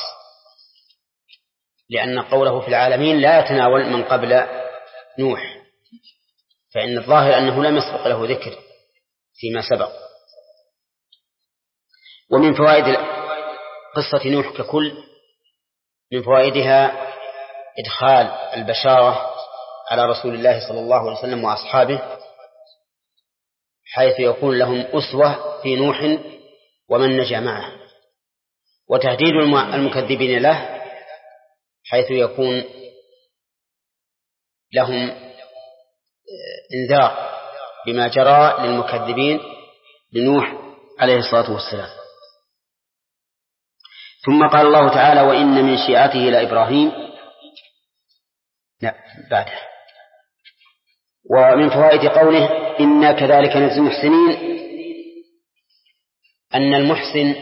لأن قوله في العالمين لا يتناول من قبل نوح، فإن الظاهر أنه لم يسبق له ذكر فيما سبق. ومن فوائد قصة نوح ككل، من فوائدها إدخال البشارة على رسول الله صلى الله عليه وسلم وأصحابه، حيث يكون لهم أسوة في نوح ومن نجا معه، وتهديد المكذبين له، حيث يكون لهم انذار بما جرى للمكذبين لنوح عليه الصلاة والسلام. ثم قال الله تعالى: وإن من شيعته لإبراهيم. لا، بعده. ومن فوائد قوله إنا كذلك نجزي المحسنين، أن المحسن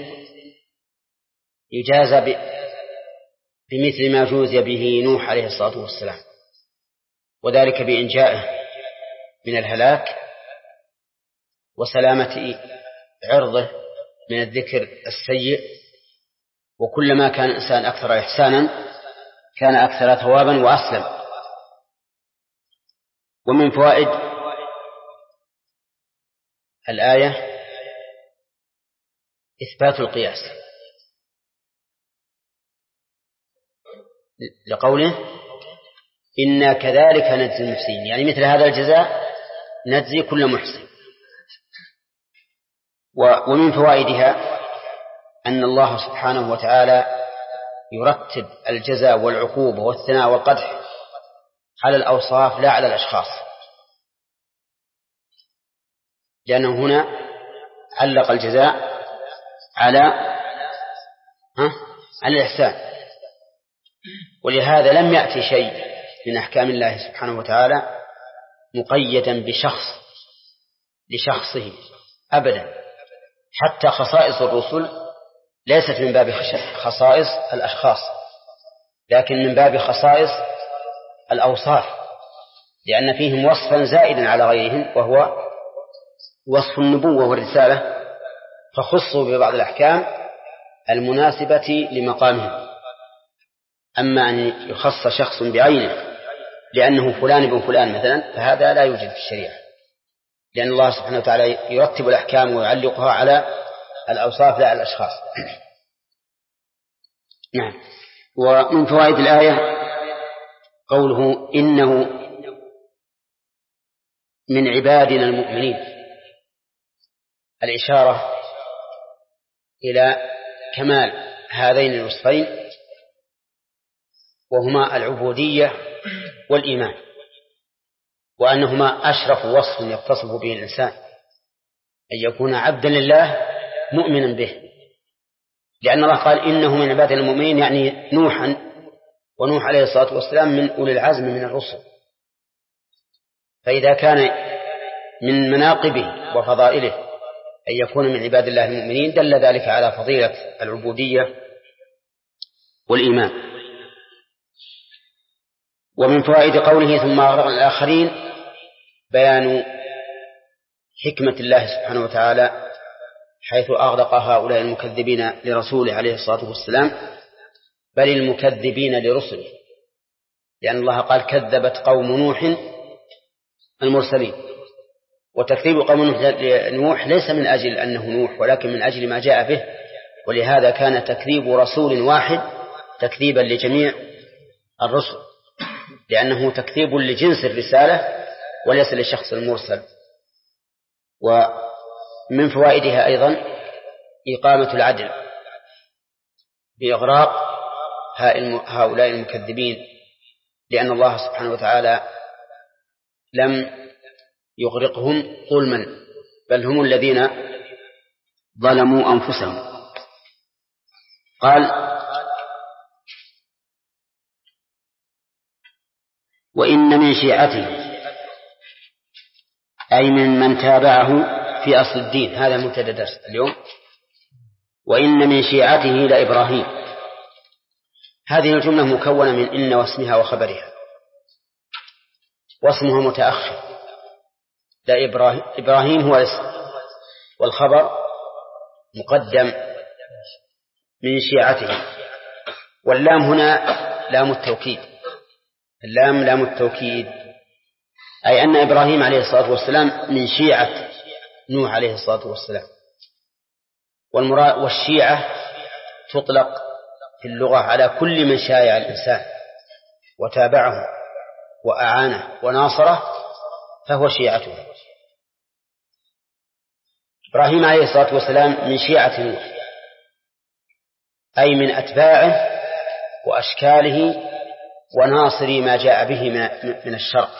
يجازى بمثل ما جوزي به نوح عليه الصلاة والسلام، وذلك بإنجائه من الهلاك وسلامة عرضه من الذكر السيء. وكلما كان الإنسان أكثر إحسانا كان أكثر ثوابا وأسلم. ومن فوائد الآية إثبات القياس، لقوله إنا كذلك نجزي المحسنين، يعني مثل هذا الجزاء نجزي كل محسن. ومن فوائدها أن الله سبحانه وتعالى يرتب الجزاء والعقوبة والثناء والقدح على الأوصاف لا على الأشخاص، لأنه هنا علق الجزاء على الإحسان، ولهذا لم يأتي شيء من أحكام الله سبحانه وتعالى مقيدا بشخص لشخصه أبدا. حتى خصائص الرسل ليست من باب خصائص الأشخاص، لكن من باب خصائص الأوصاف، لأن فيهم وصفا زائدا على غيرهم وهو وصف النبوة والرسالة، فخصوا ببعض الأحكام المناسبة لمقامهم. أما أن يخص شخص بعينه لأنه فلان ابن فلان مثلا، فهذا لا يوجد في الشريعة، لأن الله سبحانه وتعالى يرتب الأحكام ويعلقها على الأوصاف لا على الأشخاص. نعم. ومن فوائد الآية قوله إنه من عبادنا المؤمنين، الإشارة إلى كمال هذين الوصفين، وهما العبودية والإيمان، وأنهما أشرف وصف يتصف به الإنسان، أن يكون عبدا لله مؤمنا به، لأن الله قال إنه من عبادنا المؤمنين، يعني نوحا، ونوح عليه الصلاة والسلام من أولي العزم من الرسل. فإذا كان من مناقبه وفضائله أن يكون من عباد الله المؤمنين، دل ذلك على فضيلة العبودية والإيمان. ومن فوائد قوله ثم أغرقنا الآخرين بيان حكمة الله سبحانه وتعالى حيث أغرق هؤلاء المكذبين لرسوله عليه الصلاة والسلام، بل المكذبين لرسله، لأن الله قال كذبت قوم نوح المرسلين. وتكذيب قوم نوح ليس من أجل أنه نوح، ولكن من أجل ما جاء به، ولهذا كان تكذيب رسول واحد تكذيبا لجميع الرسل، لأنه تكذيب لجنس الرسالة وليس للشخص المرسل. ومن فوائدها أيضا إقامة العدل بإغراق هؤلاء المكذبين، لأن الله سبحانه وتعالى لم يغرقهم ظلما، بل هم الذين ظلموا أنفسهم. قال وإن من شيعته أي من تابعه في أصل الدين. هذا مبتدأ درس اليوم. وإن من شيعته لإبراهيم. هذه الجملة مكونة من إن واسمها وخبرها، واسمها متأخر، إبراهيم هو اسم، والخبر مقدم من شيعته. واللام هنا لام التوكيد، اللام لام التوكيد، أي أن إبراهيم عليه الصلاة والسلام من شيعة نوح عليه الصلاة والسلام. والشيعة تطلق في اللغة على كل من شايع الإنسان وتابعه وأعانه وناصره فهو شيعته. إبراهيم عليه الصلاة والسلام من شيعة نوح، أي من أتباعه وأشكاله وناصري ما جاء به من الشرع.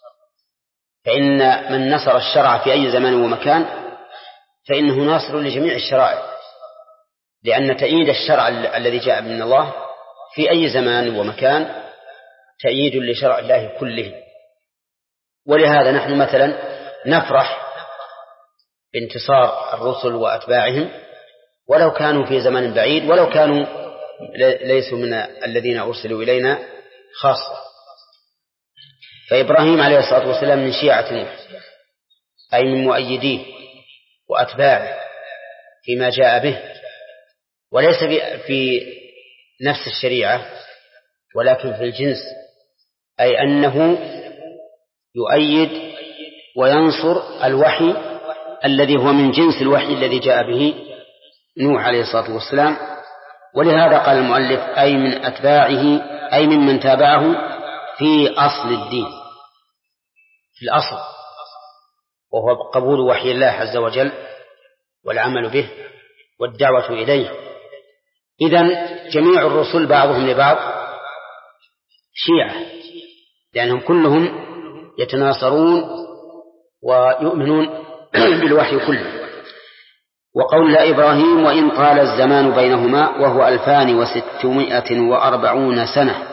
فإن من نصر الشرع في أي زمان ومكان فإنه ناصر لجميع الشرائع، لأن تأييد الشرع الذي جاء من الله في أي زمان ومكان تأييد لشرع الله كله. ولهذا نحن مثلا نفرح بانتصار الرسل وأتباعهم ولو كانوا في زمن بعيد، ولو كانوا ليسوا من الذين أرسلوا إلينا خاصة. فإبراهيم عليه الصلاة والسلام من شيعة نوح، أي من مؤيديه وأتباعه فيما جاء به، وليس في نفس الشريعة ولكن في الجنس، أي أنه يؤيد وينصر الوحي الذي هو من جنس الوحي الذي جاء به نوح عليه الصلاة والسلام. ولهذا قال المؤلف أي من أتباعه، أي من تابعه في أصل الدين، في الأصل، وهو قبول وحي الله عز وجل والعمل به والدعوة إليه. إذن جميع الرسل بعضهم لبعض شيعة، لأنهم كلهم يتناصرون ويؤمنون بالوحي كله. وقول إبراهيم وإن طال الزمان بينهما وهو 2640 سنة.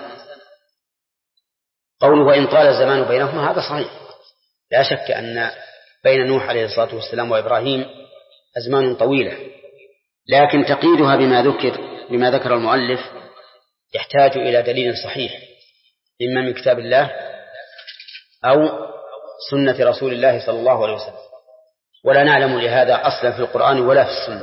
قوله وإن طال الزمان بينهما هذا صحيح، لا شك أن بين نوح عليه الصلاة والسلام وإبراهيم أزمان طويلة، لكن تقييدها بما ذكر المؤلف يحتاج إلى دليل صحيح، إما من كتاب الله أو سنة رسول الله صلى الله عليه وسلم، ولا نعلم لهذا أصلا في القرآن ولا في السنة.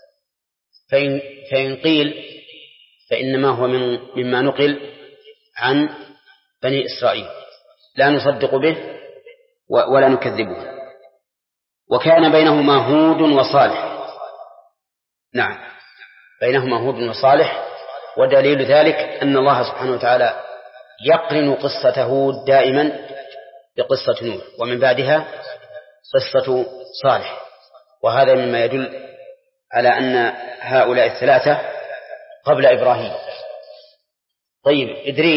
فإن قيل فإنما هو مما نقل عن بني إسرائيل، لا نصدق به ولا نكذبه. وكان بينهما هود وصالح. نعم، بينهما هود وصالح، ودليل ذلك أن الله سبحانه وتعالى يقرن قصة هود دائما بقصة نوح، ومن بعدها قصة صالح، وهذا مما يدل على أن هؤلاء الثلاثة قبل إبراهيم. طيب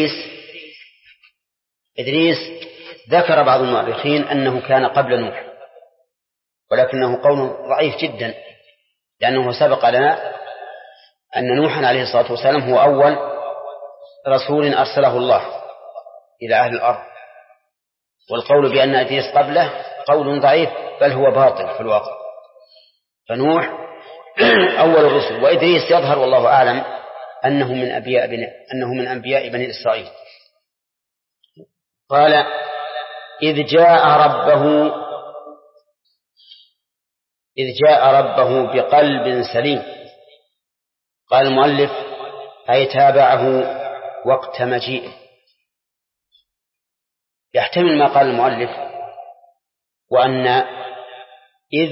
إدريس ذكر بعض المؤرخين أنه كان قبل نوح، ولكنه قول ضعيف جدا، لأنه سبق لنا أن نوحا عليه الصلاة والسلام هو أول رسول أرسله الله إلى أهل الأرض، والقول بأن إدريس قبله قول ضعيف بل هو باطل في الواقع. فنوح أول الرسل، وإدريس يظهر والله أعلم أنه من أنبياء بني إسرائيل. قال إذ جاء ربه بقلب سليم. قال المؤلف أي تابعه وقت مجيئه. يحتمل ما قال المؤلف، وأن إذ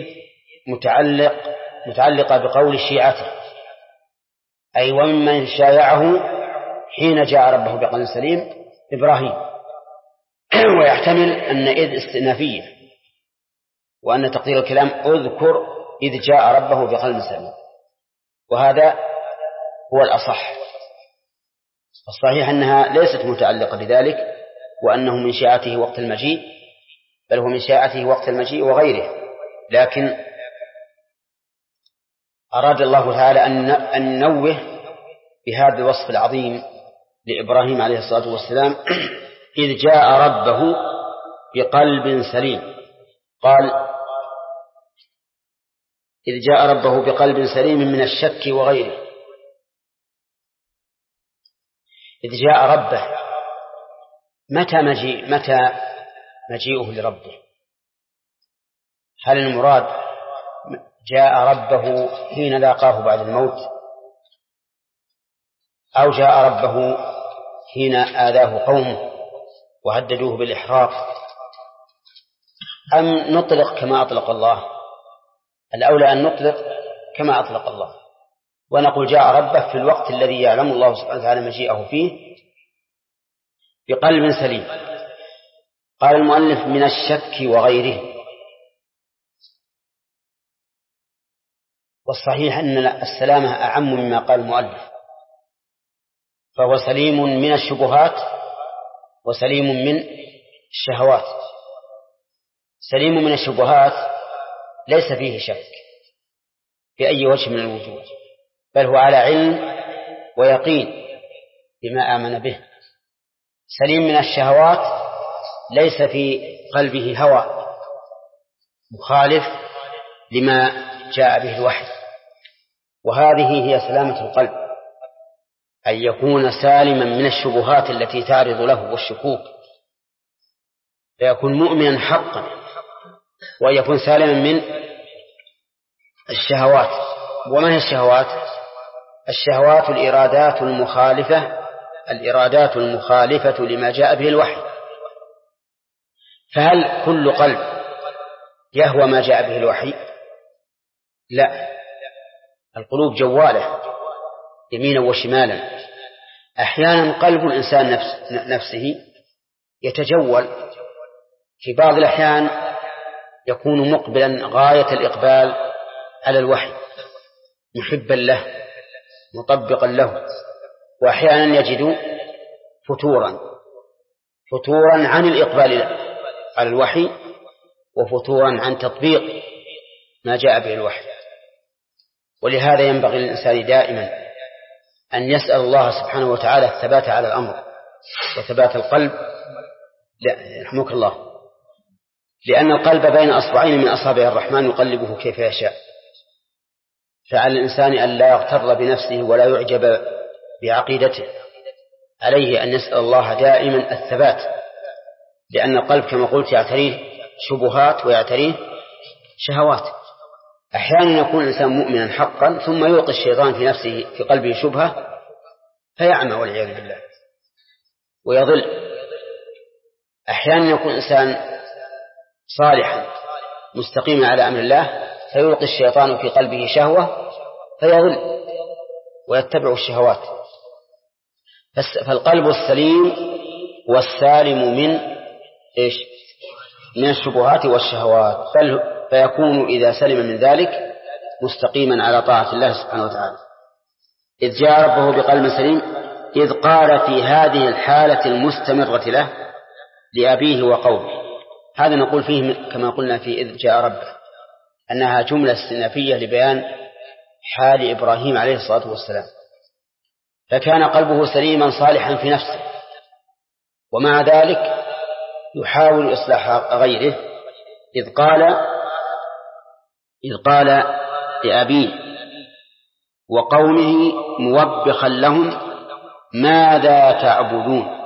متعلقة بقول شيعته، أي وممن شايعه حين جاء ربه بقلب سليم إبراهيم. ويحتمل أن إذ استئنافية، وأن تقدير الكلام اذكر إذ جاء ربه بقلب سليم، وهذا هو الأصح. الصحيح أنها ليست متعلقة بذلك، وأنه من شيعته وقت المجيء، بل هو من شيعته وقت المجيء وغيره. لكن أراد الله تعالى أن ننوه بهذا الوصف العظيم لإبراهيم عليه الصلاة والسلام إذ جاء ربه بقلب سليم. قال إذ جاء ربه بقلب سليم من الشك وغيره. إذ جاء ربه، متى مجيئه لربه؟ هل المراد جاء ربه حين لاقاه بعد الموت، أو جاء ربه حين آذاه قومه وهددوه بالإحراق، أم نطلق كما أطلق الله؟ الأولى أن نطلق كما أطلق الله، ونقول جاء ربه في الوقت الذي يعلم الله سبحانه وتعالى مجيئه فيه بقلب سليم. قال المؤلف من الشك وغيره. والصحيح أن السلامة أعم مما قال المؤلف، فهو سليم من الشبهات وسليم من الشهوات. سليم من الشبهات ليس فيه شك بأي وجه من الوجوه، بل هو على علم ويقين بما آمن به. سليم من الشهوات ليس في قلبه هوى مخالف لما جاء به الوحي، وهذه هي سلامة القلب، أن يكون سالما من الشبهات التي تعرض له والشكوك، فيكون مؤمنا حقا، وأن يكون سالما من الشهوات. وما هي الشهوات؟ الشهوات الإرادات المخالفة لما جاء به الوحي. فهل كل قلب يهوى ما جاء به الوحي؟ لا، القلوب جوالة يمينا وشمالا. أحيانا قلب الإنسان نفسه يتجول، في بعض الأحيان يكون مقبلا غاية الإقبال على الوحي، محبا له مطبقا له، وأحيانا يجد فتورا عن الإقبال على الوحي، وفتورا عن تطبيق ما جاء به الوحي. ولهذا ينبغي للإنسان دائما أن يسأل الله سبحانه وتعالى الثبات على الأمر وثبات القلب. يرحمك الله، لأن القلب بين أصبعين من أصابع الرحمن يقلبه كيف يشاء، فعلى الإنسان أن لا يغتر بنفسه ولا يعجب بعقيدته، عليه أن يسأل الله دائما الثبات، لأن القلب كما قلت يعتريه شبهات ويعتريه شهوات. أحيانا يكون الإنسان مؤمنا حقا ثم يلقي الشيطان في نفسه في قلبه شبهة فيعمى والعياذ بالله ويضل. أحيانا يكون إنسان صالحا مستقيما على أمر الله فيلقي الشيطان في قلبه شهوة فيضل ويتبع الشهوات. فالقلب السليم والسالم من الشبهات والشهوات، فيكون إذا سلم من ذلك مستقيما على طاعة الله سبحانه وتعالى. إذ جاء ربه بقلب سليم إذ قال في هذه الحالة المستمرة له لأبيه وقومه. هذا نقول فيه كما قلنا في إذ جاء ربه أنها جملة استئنافية لبيان حال إبراهيم عليه الصلاة والسلام، فكان قلبه سليما صالحا في نفسه، ومع ذلك يحاول إصلاح غيره. إذ قال لأبيه وقومه موبخا لهم ماذا تعبدون.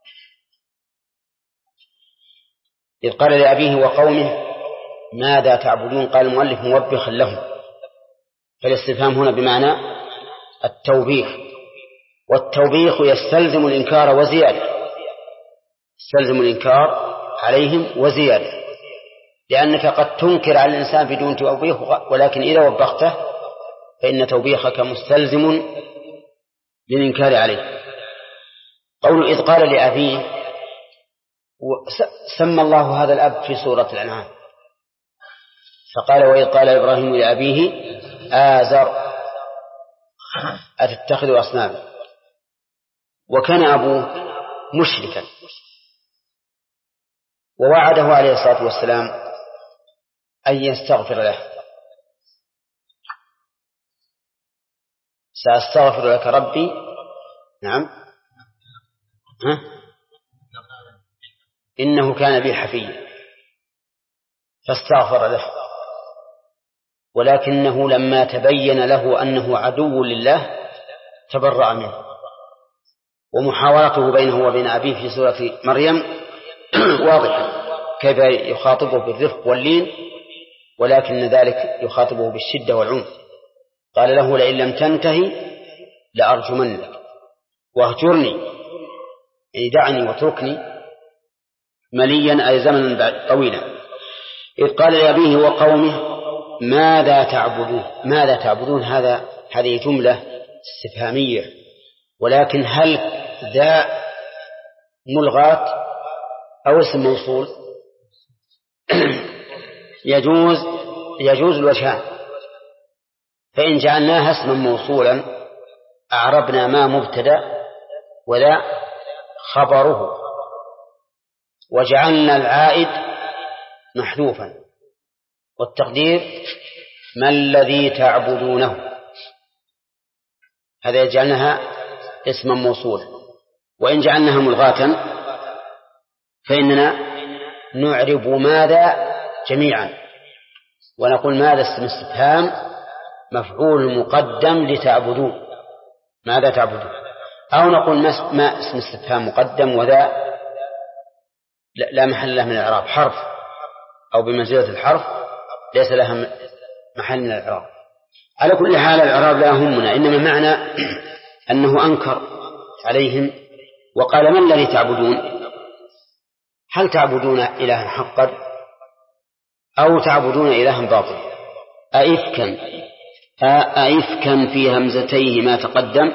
إذ قال لأبيه وقومه ماذا تعبدون، قال المؤلف موبخا لهم، فالاستفهام هنا بمعنى التوبيخ، والتوبيخ يستلزم الإنكار وزيادة، يستلزم الإنكار عليهم وزيادة، لأنك قد تنكر على الإنسان بدون توبيخ، ولكن إذا وبخته فإن توبيخك مستلزم للإنكار عليه. قول إذ قال لأبيه، سمى الله هذا الأب في سورة الأنعام فقال وإذ قال إبراهيم لأبيه آزر أتتخذ أصناما، وكان أبوه مشركا، ووعده عليه الصلاة والسلام أن يستغفر له. سأستغفر لك ربي. نعم إنه كان بي حفيا فاستغفر له، ولكنه لما تبين له أنه عدو لله تبرأ منه. ومحاورته بينه وبين أبيه في سورة مريم واضحة، كيف يخاطبه بالرفق واللين، ولكن ذلك يخاطبه بالشدة والعنف. قال له لئن لم تنتهي لأرجمنك واهجرني، يعني دعني واتركني مليا أي زمنا طويلا. إذ قال لأبيه وقومه ماذا تعبدون. ماذا تعبدون هذه جملة استفهامية، ولكن هل ذا ملغاة أو اسم موصول؟ يجوز الوجهان. فإن جعلناها اسما موصولا أعربنا ما مبتدأ ولا خبره، وجعلنا العائد محذوفا، والتقدير ما الذي تعبدونه، هذا جعلناها اسما موصولا. وإن جعلناها ملغاة فإننا نعرب ماذا جميعا ونقول ماذا اسم استفهام مفعول مقدم لتعبدون، ماذا تعبدون، أو نقول ما اسم استفهام مقدم وذا لا محل له من الإعراب، حرف أو بمنزلة الحرف ليس لها محل من الإعراب. على كل حال الإعراب لا يهمنا، إنما معنى أنه أنكر عليهم وقال ما الذي تعبدون؟ هل تعبدون إلها حقا أو تعبدون إلها باطلا؟ أئفكا في همزتيه ما تقدم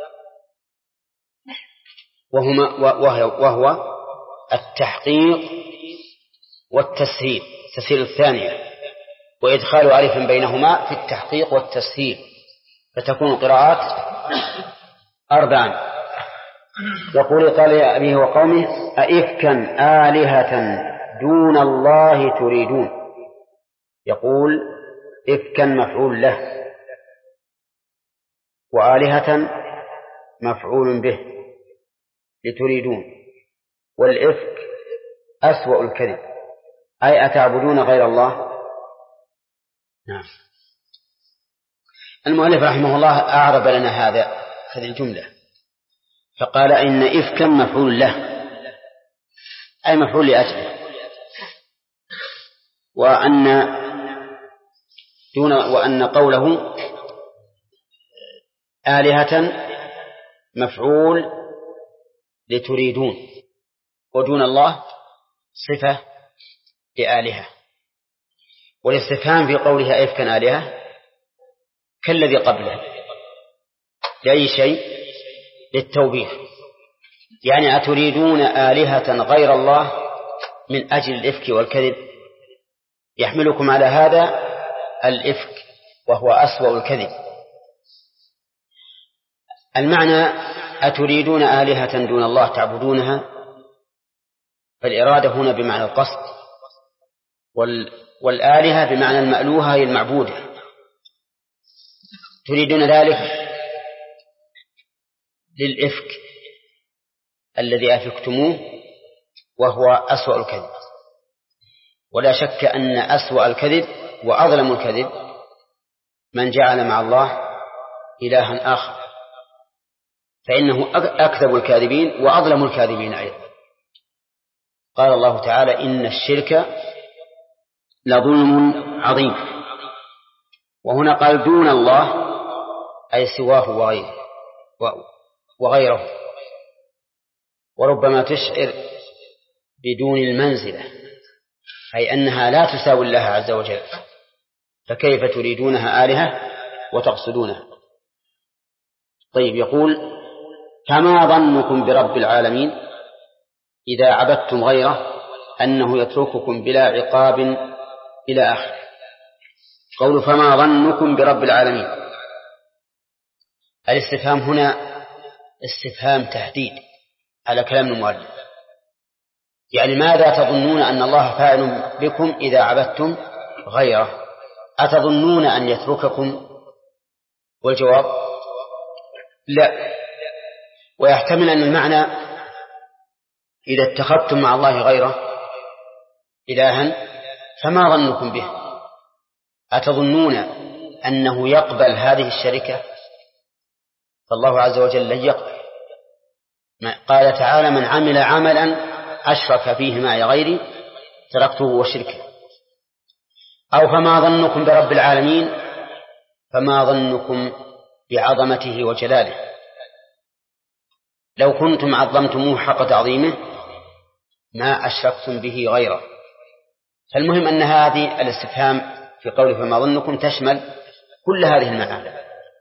وهو التحقيق والتسهيل، تسهيل الثانية، وإدخال ألف بينهما في التحقيق والتسهيل، فتكون قراءات 4. يقول قال يا أبيه وقومه أئفكا آلهة دون الله تريدون. يقول إفكا مفعول له وآلهة مفعول به لتريدون، والإفك أسوأ الكذب، أي أتعبدون غير الله. نعم. المؤلف رحمه الله أعرب لنا هذه الجملة فقال إن إفكا مفعول له أي مفعول لأجله، وأن قوله آلهة مفعول لتريدون، ودون الله صفة لآلهة. والاستفهام في قولها إفكا آلهة كالذي قبله لأي شيء؟ للتوبيخ، يعني أتريدون آلهة غير الله من أجل الإفك والكذب؟ يحملكم على هذا الإفك وهو أسوأ الكذب. المعنى أتريدون آلهة دون الله تعبدونها، فالإرادة هنا بمعنى القصد، والآلهة بمعنى المألوهة هي المعبودة. تريدون ذلك للإفك الذي أفكتموه وهو أسوأ الكذب. ولا شك أن أسوأ الكذب وأظلم الكذب من جعل مع الله إلها آخر، فإنه أكذب الكاذبين وأظلم الكاذبين أيضا. قال الله تعالى إن الشرك لظلم عظيم، وهنا قال دون الله أي سواه وغيره، وربما تشعر بدون المنزلة أي أنها لا تساوي الله عز وجل، فكيف تريدونها آلهة وتقصدونها؟ طيب، يقول فما ظنكم برب العالمين إذا عبدتم غيره أنه يترككم بلا عقاب إلى آخر. قول فما ظنكم برب العالمين، الاستفهام هنا استفهام تهديد على كلام المؤلف، يعني ماذا تظنون أن الله فاعل بكم إذا عبدتم غيره؟ أتظنون أن يترككم؟ والجواب لا. ويحتمل أن المعنى إذا اتخذتم مع الله غيره إلها فما ظنكم به؟ أتظنون أنه يقبل هذه الشركة؟ فالله عز وجل لن يقبل. قال تعالى: من عمل عملا أشرك فيه معي غيري تركته وشركه. أو فما ظنكم برب العالمين؟ فما ظنكم بعظمته وجلاله؟ لو كنتم عظمتموه حق تعظيمه ما أشركتم به غيره. فالمهم أن هذه الاستفهام في قوله فما ظنكم تشمل كل هذه المعاني،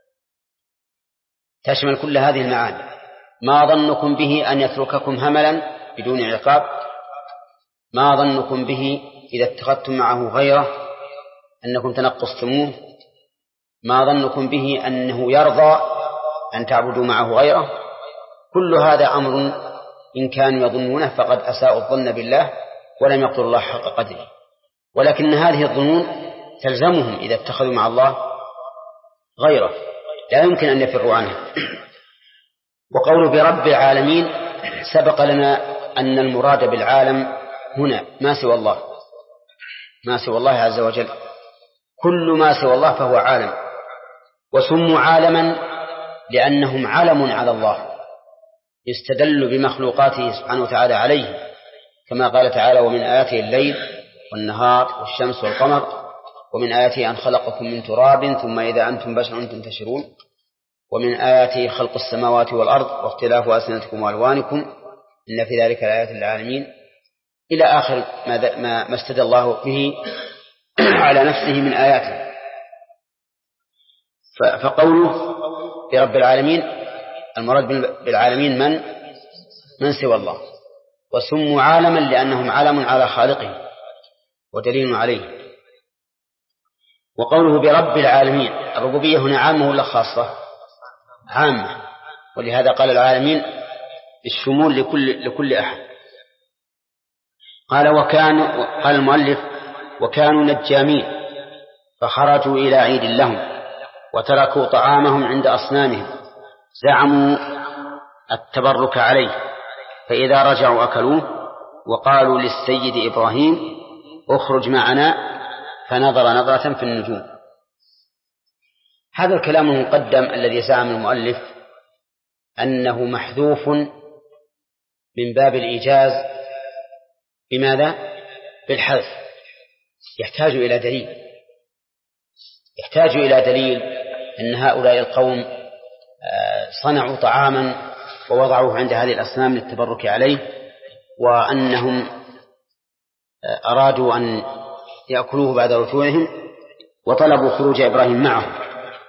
تشمل كل هذه المعاني. ما ظنكم به أن يترككم هملا بدون عقاب؟ ما ظنكم به إذا اتخذتم معه غيره أنكم تنقصتموه؟ ما ظنكم به أنه يرضى أن تعبدوا معه غيره؟ كل هذا أمر إن كانوا يظنونه فقد أساءوا الظن بالله ولم يقدروا الله حق قدره. ولكن هذه الظنون تلزمهم إذا اتخذوا مع الله غيره، لا يمكن أن يفروا عنه. وقول برب العالمين سبق لنا أن المراد بالعالم هنا ما سوى الله، ما سوى الله عز وجل. كل ما سوى الله فهو عالم، وسموا عالما لأنهم علم على الله يستدل بمخلوقاته سبحانه وتعالى عليه، كما قال تعالى: ومن آياته الليل والنهار والشمس والقمر، ومن آياته أن خلقكم من تراب ثم إذا أنتم بشر تنتشرون، ومن آياته خلق السماوات والأرض واختلاف ألسنتكم وألوانكم إن في ذلك لآيات للعالمين، إلى آخر ما استدل الله به على نفسه من آياته. فقوله برب العالمين المراد بالعالمين من سوى الله، وسموا عالما لأنهم علم على خالقه ودليل عليه. وقوله برب العالمين الربوبية هنا عامة ولا خاصة؟ عامة، ولهذا قال العالمين الشمول لكل أحد. قال المؤلف: وكانوا نجامين فخرجوا إلى عيد لهم وتركوا طعامهم عند أصنامهم، زعموا التبرك عليه، فإذا رجعوا أكلوه، وقالوا للسيد إبراهيم: اخرج معنا، فنظر نظرة في النجوم. هذا الكلام المقدم الذي زعم المؤلف أنه محذوف من باب الإيجاز. بماذا؟ بالحذف. يحتاج إلى دليل أن هؤلاء القوم صنعوا طعاما ووضعوه عند هذه الأصنام للتبرك عليه، وأنهم أرادوا أن يأكلوه بعد رجوعهم وطلبوا خروج إبراهيم معه.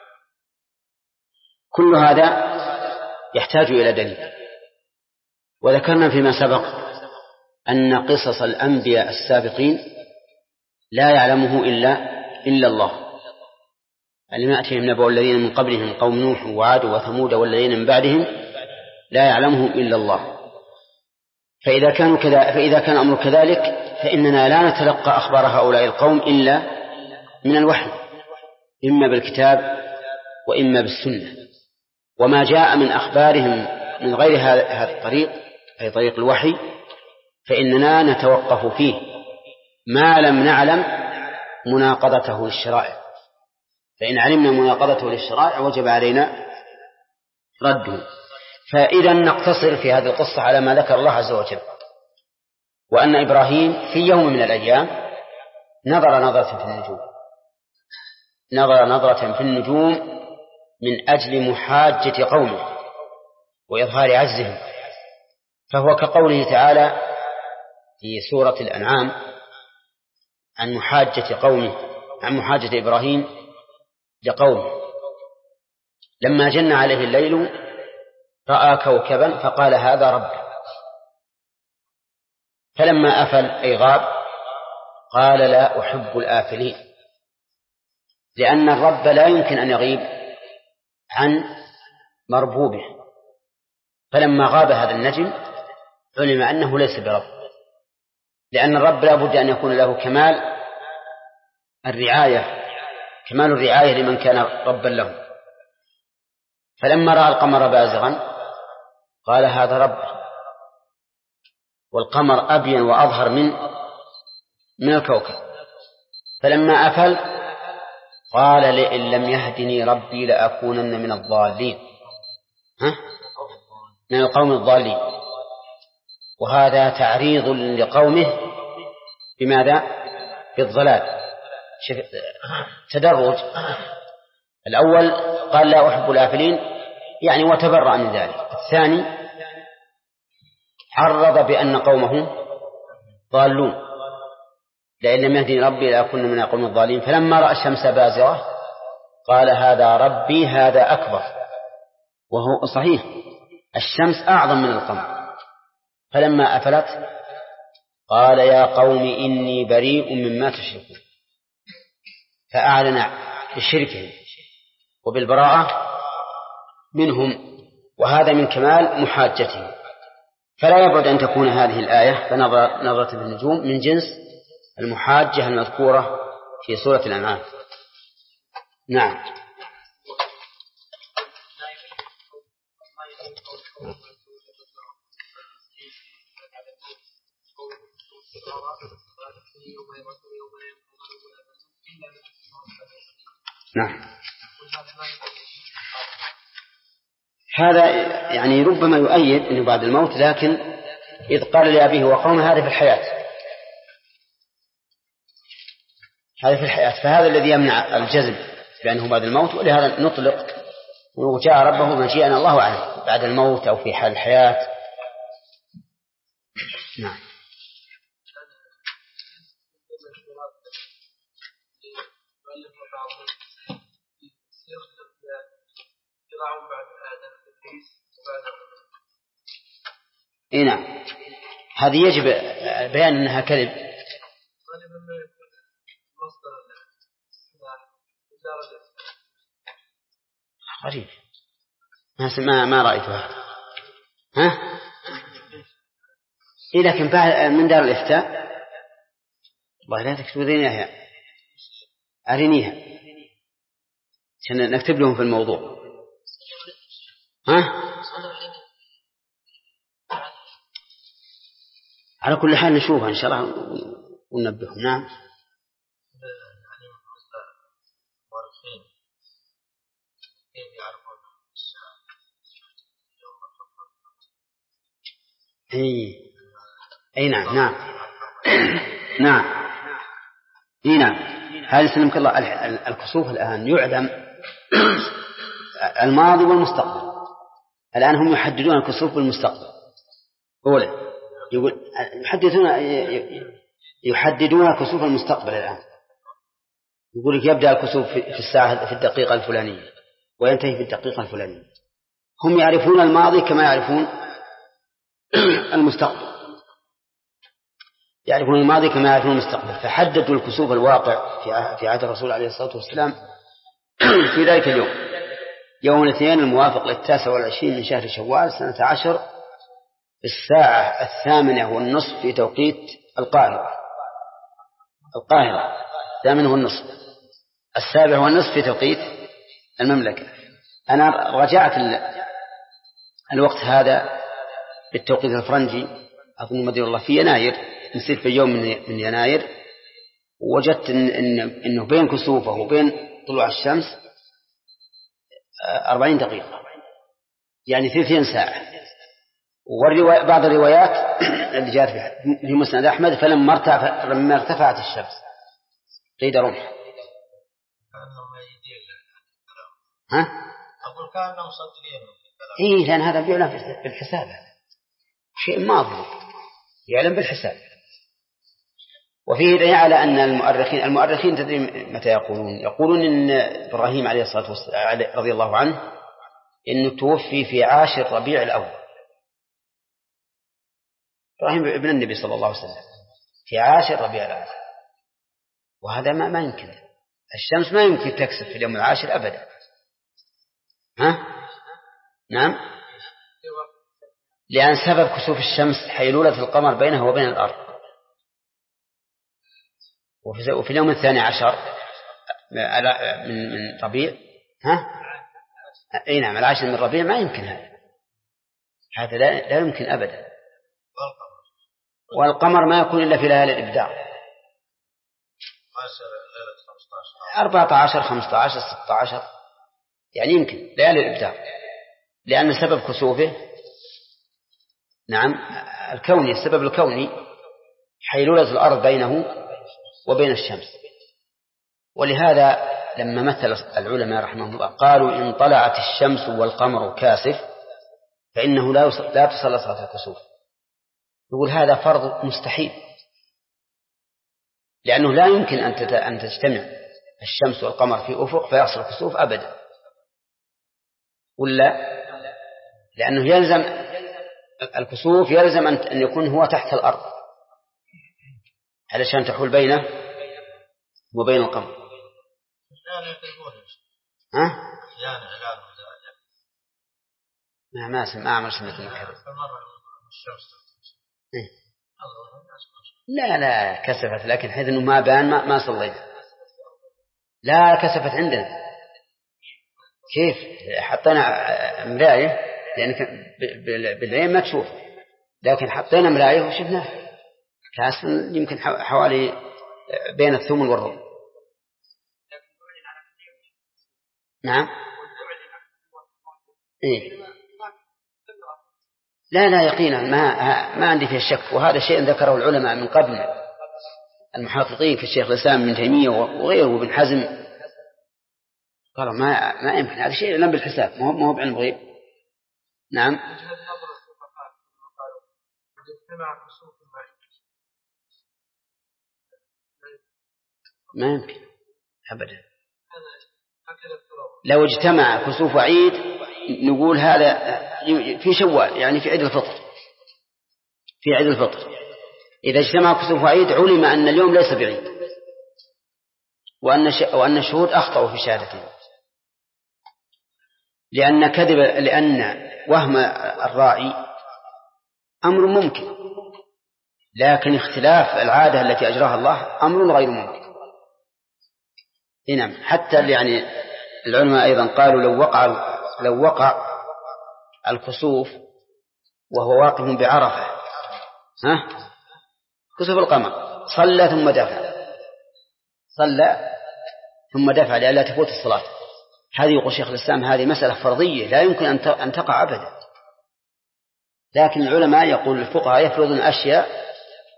كل هذا يحتاج إلى دليل. وذكرنا فيما سبق أن قصص الأنبياء السابقين لا يعلمه إلا الله. ألم يأتهم نبأ الذين من قبلهم قوم نوح وعاد وثمود والذين من بعدهم لا يعلمهم إلا الله. فإذا كان أمر كذلك فإننا لا نتلقى أخبار هؤلاء القوم إلا من الوحي، إما بالكتاب وإما بالسنة. وما جاء من أخبارهم من غير هذا الطريق أي طريق الوحي فإننا نتوقف فيه ما لم نعلم مناقضته للشرائع. فإن علمنا مناقضته للشرائع وجب علينا رده. فإذا نقتصر في هذه القصة على ما ذكر الله عز وجل، وأن إبراهيم في يوم من الأيام نظر نظرة في النجوم من أجل محاجة قومه وإظهار عجزهم. فهو كقوله تعالى في سورة الأنعام عن محاجة إبراهيم لقومه: لما جن عليه الليل رأى كوكبا فقال هذا رب، فلما أفل أي غاب قال لا أحب الآفلين، لأن الرب لا يمكن أن يغيب عن مربوبه. فلما غاب هذا النجم علم أنه ليس برب، لأن الرب لا بد أن يكون له كمال الرعاية لمن كان ربا له. فلما رأى القمر بازغا قال هذا رب، والقمر أبين وأظهر من الكوكب. فلما أفل قال لئن لم يهدني ربي لأكونن من الضالين، من القوم الضالين. وهذا تعريض لقومه بماذا؟ بالضلال. تدرج. الأول قال لا أحب الآفلين يعني وتبرأ من ذلك. الثاني عرض بأن قومه ضالون، لئن لم يهدني ربي لأكون من القوم الضالين. فلما رأى الشمس بازغة قال هذا ربي هذا أكبر. وهو صحيح الشمس أعظم من القمر. فلما أفلت قال يا قوم إني بريء مما تشركون، فأعلن بشركهم وبالبراءة منهم، وهذا من كمال محاجتهم. فلا يبعد أن تكون هذه الآية فنظرة بالنجوم من جنس المحاجة المذكورة في سورة الأنعام. نعم. نعم. هذا يعني ربما يؤيد أنه بعد الموت، لكن إذ قال لأبيه وقومه هذا في الحياة، هذا في الحياة، فهذا الذي يمنع الجزم بأنه بعد الموت. ولهذا نطلق وجاء ربه مجيئا الله أعلم بعد الموت أو في حال الحياة. نعم. نعم، هذه يجب بيان أنها كذب. غريب، ما رأيتها. لكن من دار الإفتاء والله لا تكتبونيها، أرنيها عشان نكتب لهم في الموضوع. على كل حال نشوفها إن شاء الله وننبههم. نعم. أي نعم. نعم. نعم. نعم. هذا سلمك الله. الكسوف الآن يعلم الماضي والمستقبل. الآن هم يحددون الكسوف بالمستقبل. أولا يحددون كسوف المستقبل الآن. يقول لك يبدأ الكسوف في الساعة في الدقيقة الفلانية وينتهي في الدقيقة الفلانية. هم يعرفون الماضي كما يعرفون المستقبل، يعرفون الماضي كما يعرفون المستقبل. فحددوا الكسوف الواقع في عهد الرسول عليه الصلاة والسلام في ذلك اليوم، يوم الاثنين الموافق 29 من شهر شوال سنة 10 الساعة 8:30 في توقيت القاهرة 8:30 7:30 في توقيت المملكة. أنا رجعت الوقت هذا بالتوقيت الفرنجي أظن مدير الله في يناير، نسيت في يوم من يناير، ووجدت إنه بين كسوفه وبين طلوع الشمس 40 دقيقة، يعني 30 ساعة. بعض الروايات اللي جاءت في مسند أحمد فلما ارتفعت الشمس قيد رمح. أقول كأنهم صدقين. لأن هذا بيعلم بالحساب، شيء ماضي يعلم بالحساب. وفيه دليل على أن المؤرخين تدري متى يقولون إن إبراهيم عليه الصلاة والسلام رضي الله عنه إنه توفي في 10 ربيع الأول. إبراهيم ابن النبي صلى الله عليه وسلم في 10 ربيع الأول، وهذا ما يمكن. الشمس ما يمكن تكسف في اليوم 10 أبدا. نعم، لأن سبب كسوف الشمس حيلولة القمر بينه وبين الأرض. وفي اليوم 12 من ربيع نعم 10 من ربيع ما يمكن هذا لا يمكن أبدا. والقمر ما يكون إلا في ليالي الإبدار 14 15 16 يعني يمكن ليالي الإبدار، لأن سبب كسوفه نعم الكوني، السبب الكوني حيلولة الأرض بينه وبين الشمس. ولهذا لما مثل العلماء رحمهم الله قالوا إن طلعت الشمس والقمر كاسف فإنه لا تصلى صلاة الكسوف. يقول هذا فرض مستحيل، لأنه لا يمكن أن تجتمع الشمس والقمر في أفق فيحصل الكسوف أبدا، ولا لأنه يلزم الكسوف يلزم أن يكون هو تحت الأرض علشان تحول بينه وبين القمر. ها؟ ما أعمل سنة كذا. لا كسفت، لكن حيث أنه ما بان ما صليت. لا كسفت عندنا. كيف حطينا مراية، لأن بالعين ما تشوف، لكن حطينا مراية وشفناه كاس يمكن حوالي بين الثمن والربع. نعم. إيه؟ لا يقينا ما عندي فيه الشك، وهذا شيء ذكره العلماء من قبل المحققين كالشيخ الإسلام ابن تيمية وغيره وابن حزم، قالوا ما يمكن، هذا شيء لم بالحساب، ما هو بعلم غيب. نعم. ما يمكن أبدا. لو اجتمع كسوف وعيد نقول هذا في شوال، يعني في عيد الفطر، إذا اجتمع كسوف وعيد علم أن اليوم ليس بعيد، وأن الشهود أخطأوا في شهادتهم، لأن وهم الراعي أمر ممكن، لكن اختلاف العادة التي أجراها الله أمر غير ممكن. نعم. حتى يعني العلماء أيضا قالوا لو وقع الكسوف وهو واقف بعرفة كسوف القمر صلى ثم دفع لئلا تفوت الصلاة، هذه يقول شيخ الإسلام هذه مسألة فرضية لا يمكن أن تقع أبدا. لكن العلماء يقول الفقهاء يفرضون أشياء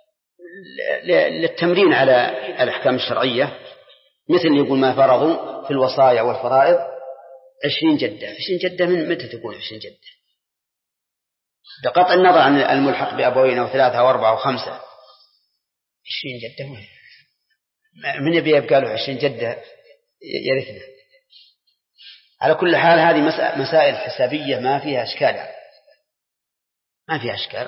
للتمرين على الأحكام الشرعية، مثل يقول ما فرضوا في الوصايا والفرائض 20 جدة من متى تكون 20 جدة؟ بقطع النظر عن الملحق بأبوين أو 3 أو 4 أو 5 20 جدة من يبقى له 20 جدة يرثنا. على كل حال هذه مسائل حسابية ما فيها أشكال.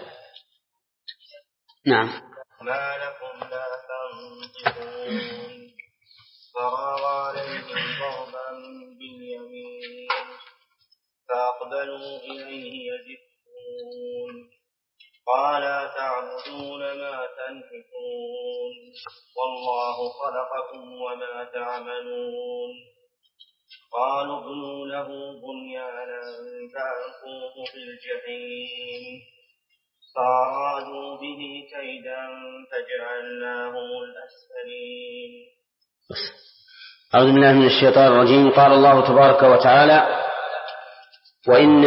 نعم. ما لكم لا تنطقون فراغ عليهم ضربا باليمين فأقبلوا إليه يزفون قال تعبدون ما تنحتون والله خلقكم وما تعملون قالوا ابنوا له بنيانا فألقوه في الجحيم فأرادوا به كيدا فجعلناهم الأسفلين. أعوذ بالله من الشيطان الرجيم. قال الله تبارك وتعالى وإن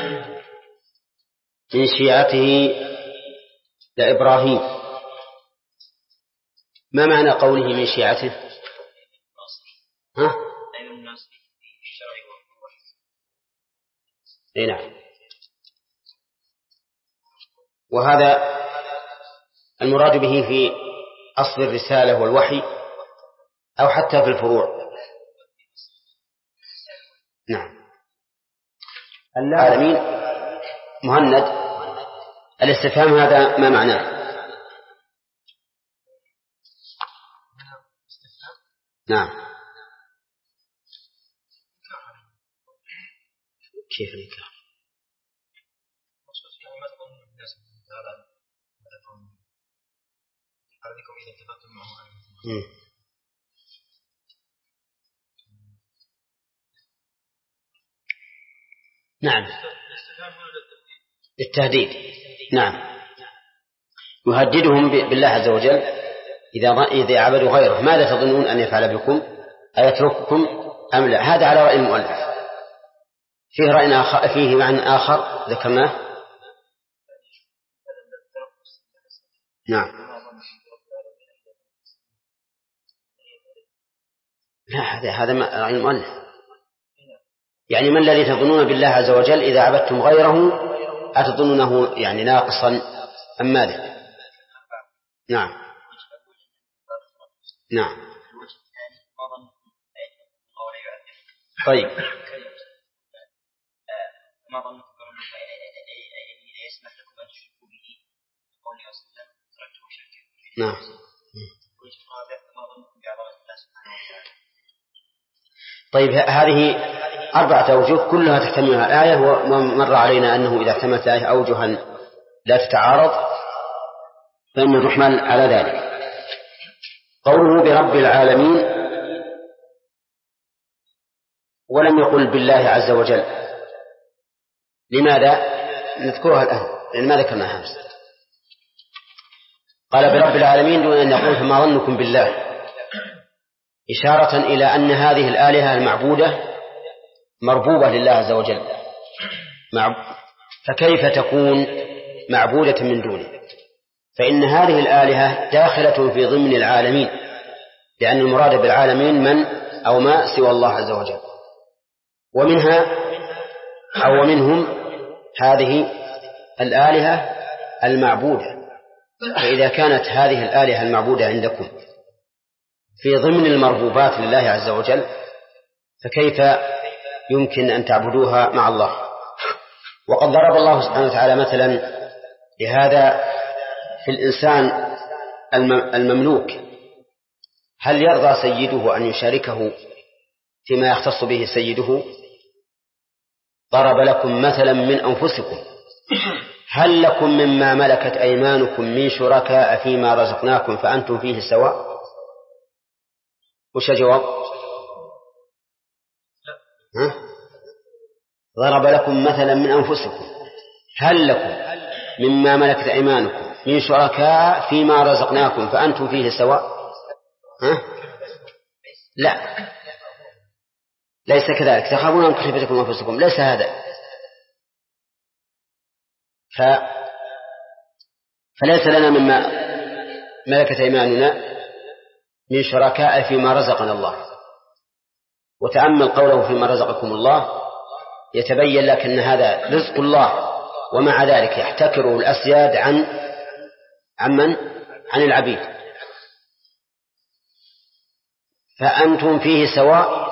من شيعته لإبراهيم. ما معنى قوله من شيعته؟ نعم. وهذا المراد به في أصل الرسالة والوحي أو حتى في الفروع. نعم. العالمين. مهند الاستفهام هذا ما معناه؟ نعم. كيف الإنكار؟ نعم. التهديد. نعم. يهددهم بالله عز وجل إذا عبدوا غيره. ماذا تظنون أن يفعل بكم؟ أيترككم أم لا؟ هذا على رأي المؤلف. فيه رأي آخر، فيه معنى آخر ذكرناه. نعم. لا، هذا رأي المؤلف. يعني ما الذي تظنون بالله عز وجل إذا عبدتم غيره؟ أتظنونه يعني ناقصا أم ماذا؟ نعم. نعم. طيب. ما ظنكم يسمح لكم أن تشركوا به قوله وسلم تركتم شركا. نعم. طيب، هذه 4 أوجه كلها تحتملها الآية، ومر علينا أنه إذا احتملت الآية أوجها لا تتعارض فإن تحمل على ذلك. قوله برب العالمين ولم يقل بالله عز وجل. لماذا؟ نذكرها الآن لأن ما ذكرناها أمس. قال برب العالمين دون أن يقول فما ظنكم بالله، إشارة إلى أن هذه الآلهة المعبودة مربوبة لله عز وجل، فكيف تكون معبودة من دونه؟ فإن هذه الآلهة داخلة في ضمن العالمين، لأن المراد بالعالمين من أو ما سوى الله عز وجل، ومنها أو ومنهم هذه الآلهة المعبودة. فإذا كانت هذه الآلهة المعبودة عندكم في ضمن المربوبات لله عز وجل، فكيف يمكن أن تعبدوها مع الله؟ وقد ضرب الله سبحانه وتعالى مثلا لهذا في الإنسان المملوك. هل يرضى سيده أن يشاركه فيما يختص به سيده؟ ضرب لكم مثلا من أنفسكم هل لكم مما ملكت أيمانكم من شركاء فيما رزقناكم فأنتم فيه سواء؟ وش الجواب؟ ضرب لكم مثلا من أنفسكم هل لكم مما ملكت أيمانكم من شركاء فيما رزقناكم فأنتم فيه سواء؟ لا، ليس كذلك. تخافون أن تخيفتكم أنفسكم، ليس هذا. فليس لنا مما ملكت أيماننا من شركاء فيما رزقنا الله. وتأمل قوله فيما رزقكم الله، يتبين لك أن هذا رزق الله، ومع ذلك يحتكره الأسياد عن العبيد. فأنتم فيه سواء،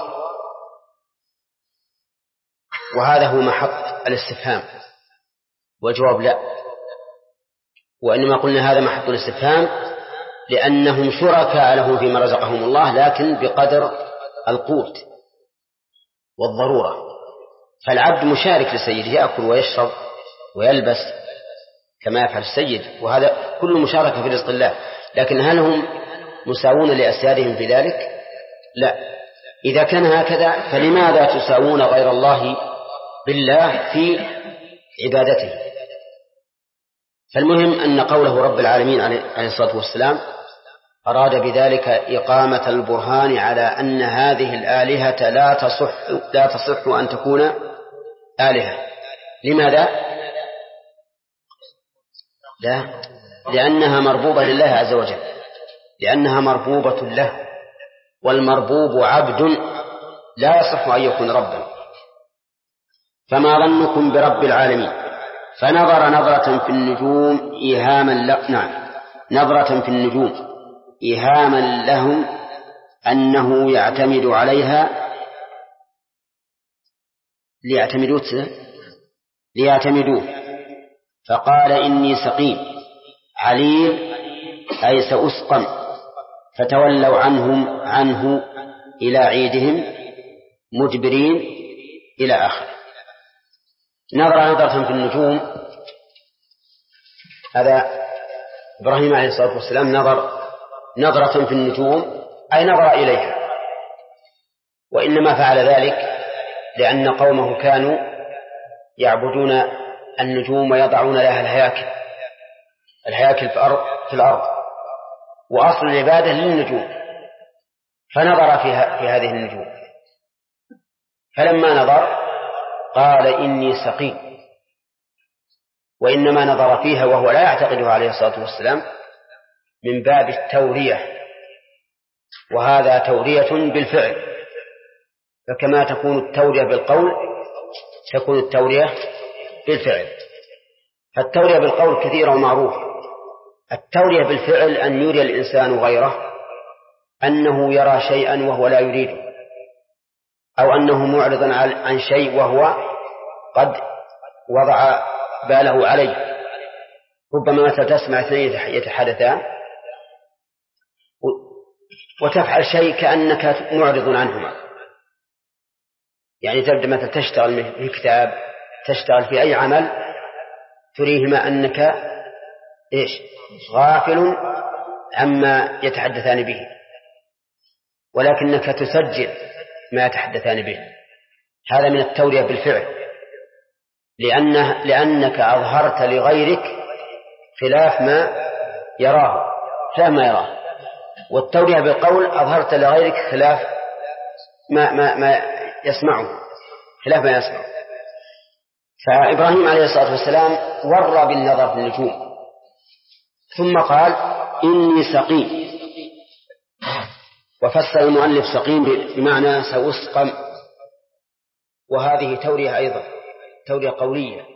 وهذا هو محط الاستفهام، والجواب لا. وإنما قلنا هذا محط الاستفهام لأنهم شركاء لهم فيما رزقهم الله، لكن بقدر القوت والضرورة. فالعبد مشارك لسيده، يأكل ويشرب ويلبس كما يفعل السيد، وهذا كل مشاركة في رزق الله. لكن هل هم مساوون لأسيادهم في ذلك؟ لا. إذا كان هكذا فلماذا تساوون غير الله بالله في عبادته؟ فالمهم أن قوله رب العالمين عليه الصلاة والسلام أراد بذلك إقامة البرهان على أن هذه الآلهة لا تصح أن تكون آلهة. لماذا؟ لا، لأنها مربوبة لله عز وجل، لأنها مربوبة له، والمربوب عبد لا يصح أن يكون ربا. فما ظنكم برب العالمين؟ فنظر نظرة في النجوم نظرة في النجوم إيهاما لهم أنه يعتمد عليها ليعتمدوه، فقال إني سقيم عليل أي سأسقم، فتولوا عنه إلى عيدهم مدبرين إلى آخر. نظرة في النجوم، هذا إبراهيم عليه الصلاة والسلام نظرة في النجوم أي نظر إليها، وإنما فعل ذلك لأن قومه كانوا يعبدون النجوم ويضعون لها الهياكل الهياكل في الأرض، وأصل العبادة للنجوم، فنظر في هذه النجوم، فلما نظر قال إني سقيم، وإنما نظر فيها وهو لا يعتقدها عليه الصلاة والسلام من باب التورية، وهذا تورية بالفعل، فكما تكون التورية بالقول تكون التورية بالفعل. فالتورية بالقول كثيرة ومعروفة، التورية بالفعل أن يري الإنسان غيره أنه يرى شيئا وهو لا يريده، أو أنه معرض عن شيء وهو قد وضع باله عليه. ربما مثلا تسمع اثنين يتحدثان وتفعل شيء كأنك معرض عنهما، يعني تبدأ مثلا تشتغل في كتاب، تشتغل في أي عمل، تريهما أنك غافل عما يتحدثان به، ولكنك تسجل ما يتحدثان به. هذا من التورية بالفعل، لأنك أظهرت لغيرك خلاف ما يراه. والتورية بالقول أظهرت لغيرك خلاف ما يسمعه، خلاف ما يسمع. فإبراهيم عليه الصلاة والسلام ورى بالنظر في النجوم، ثم قال إني سقيم، وفسر المؤلف سقيم بمعنى سأسقم، وهذه تورية أيضا، تورية قولية،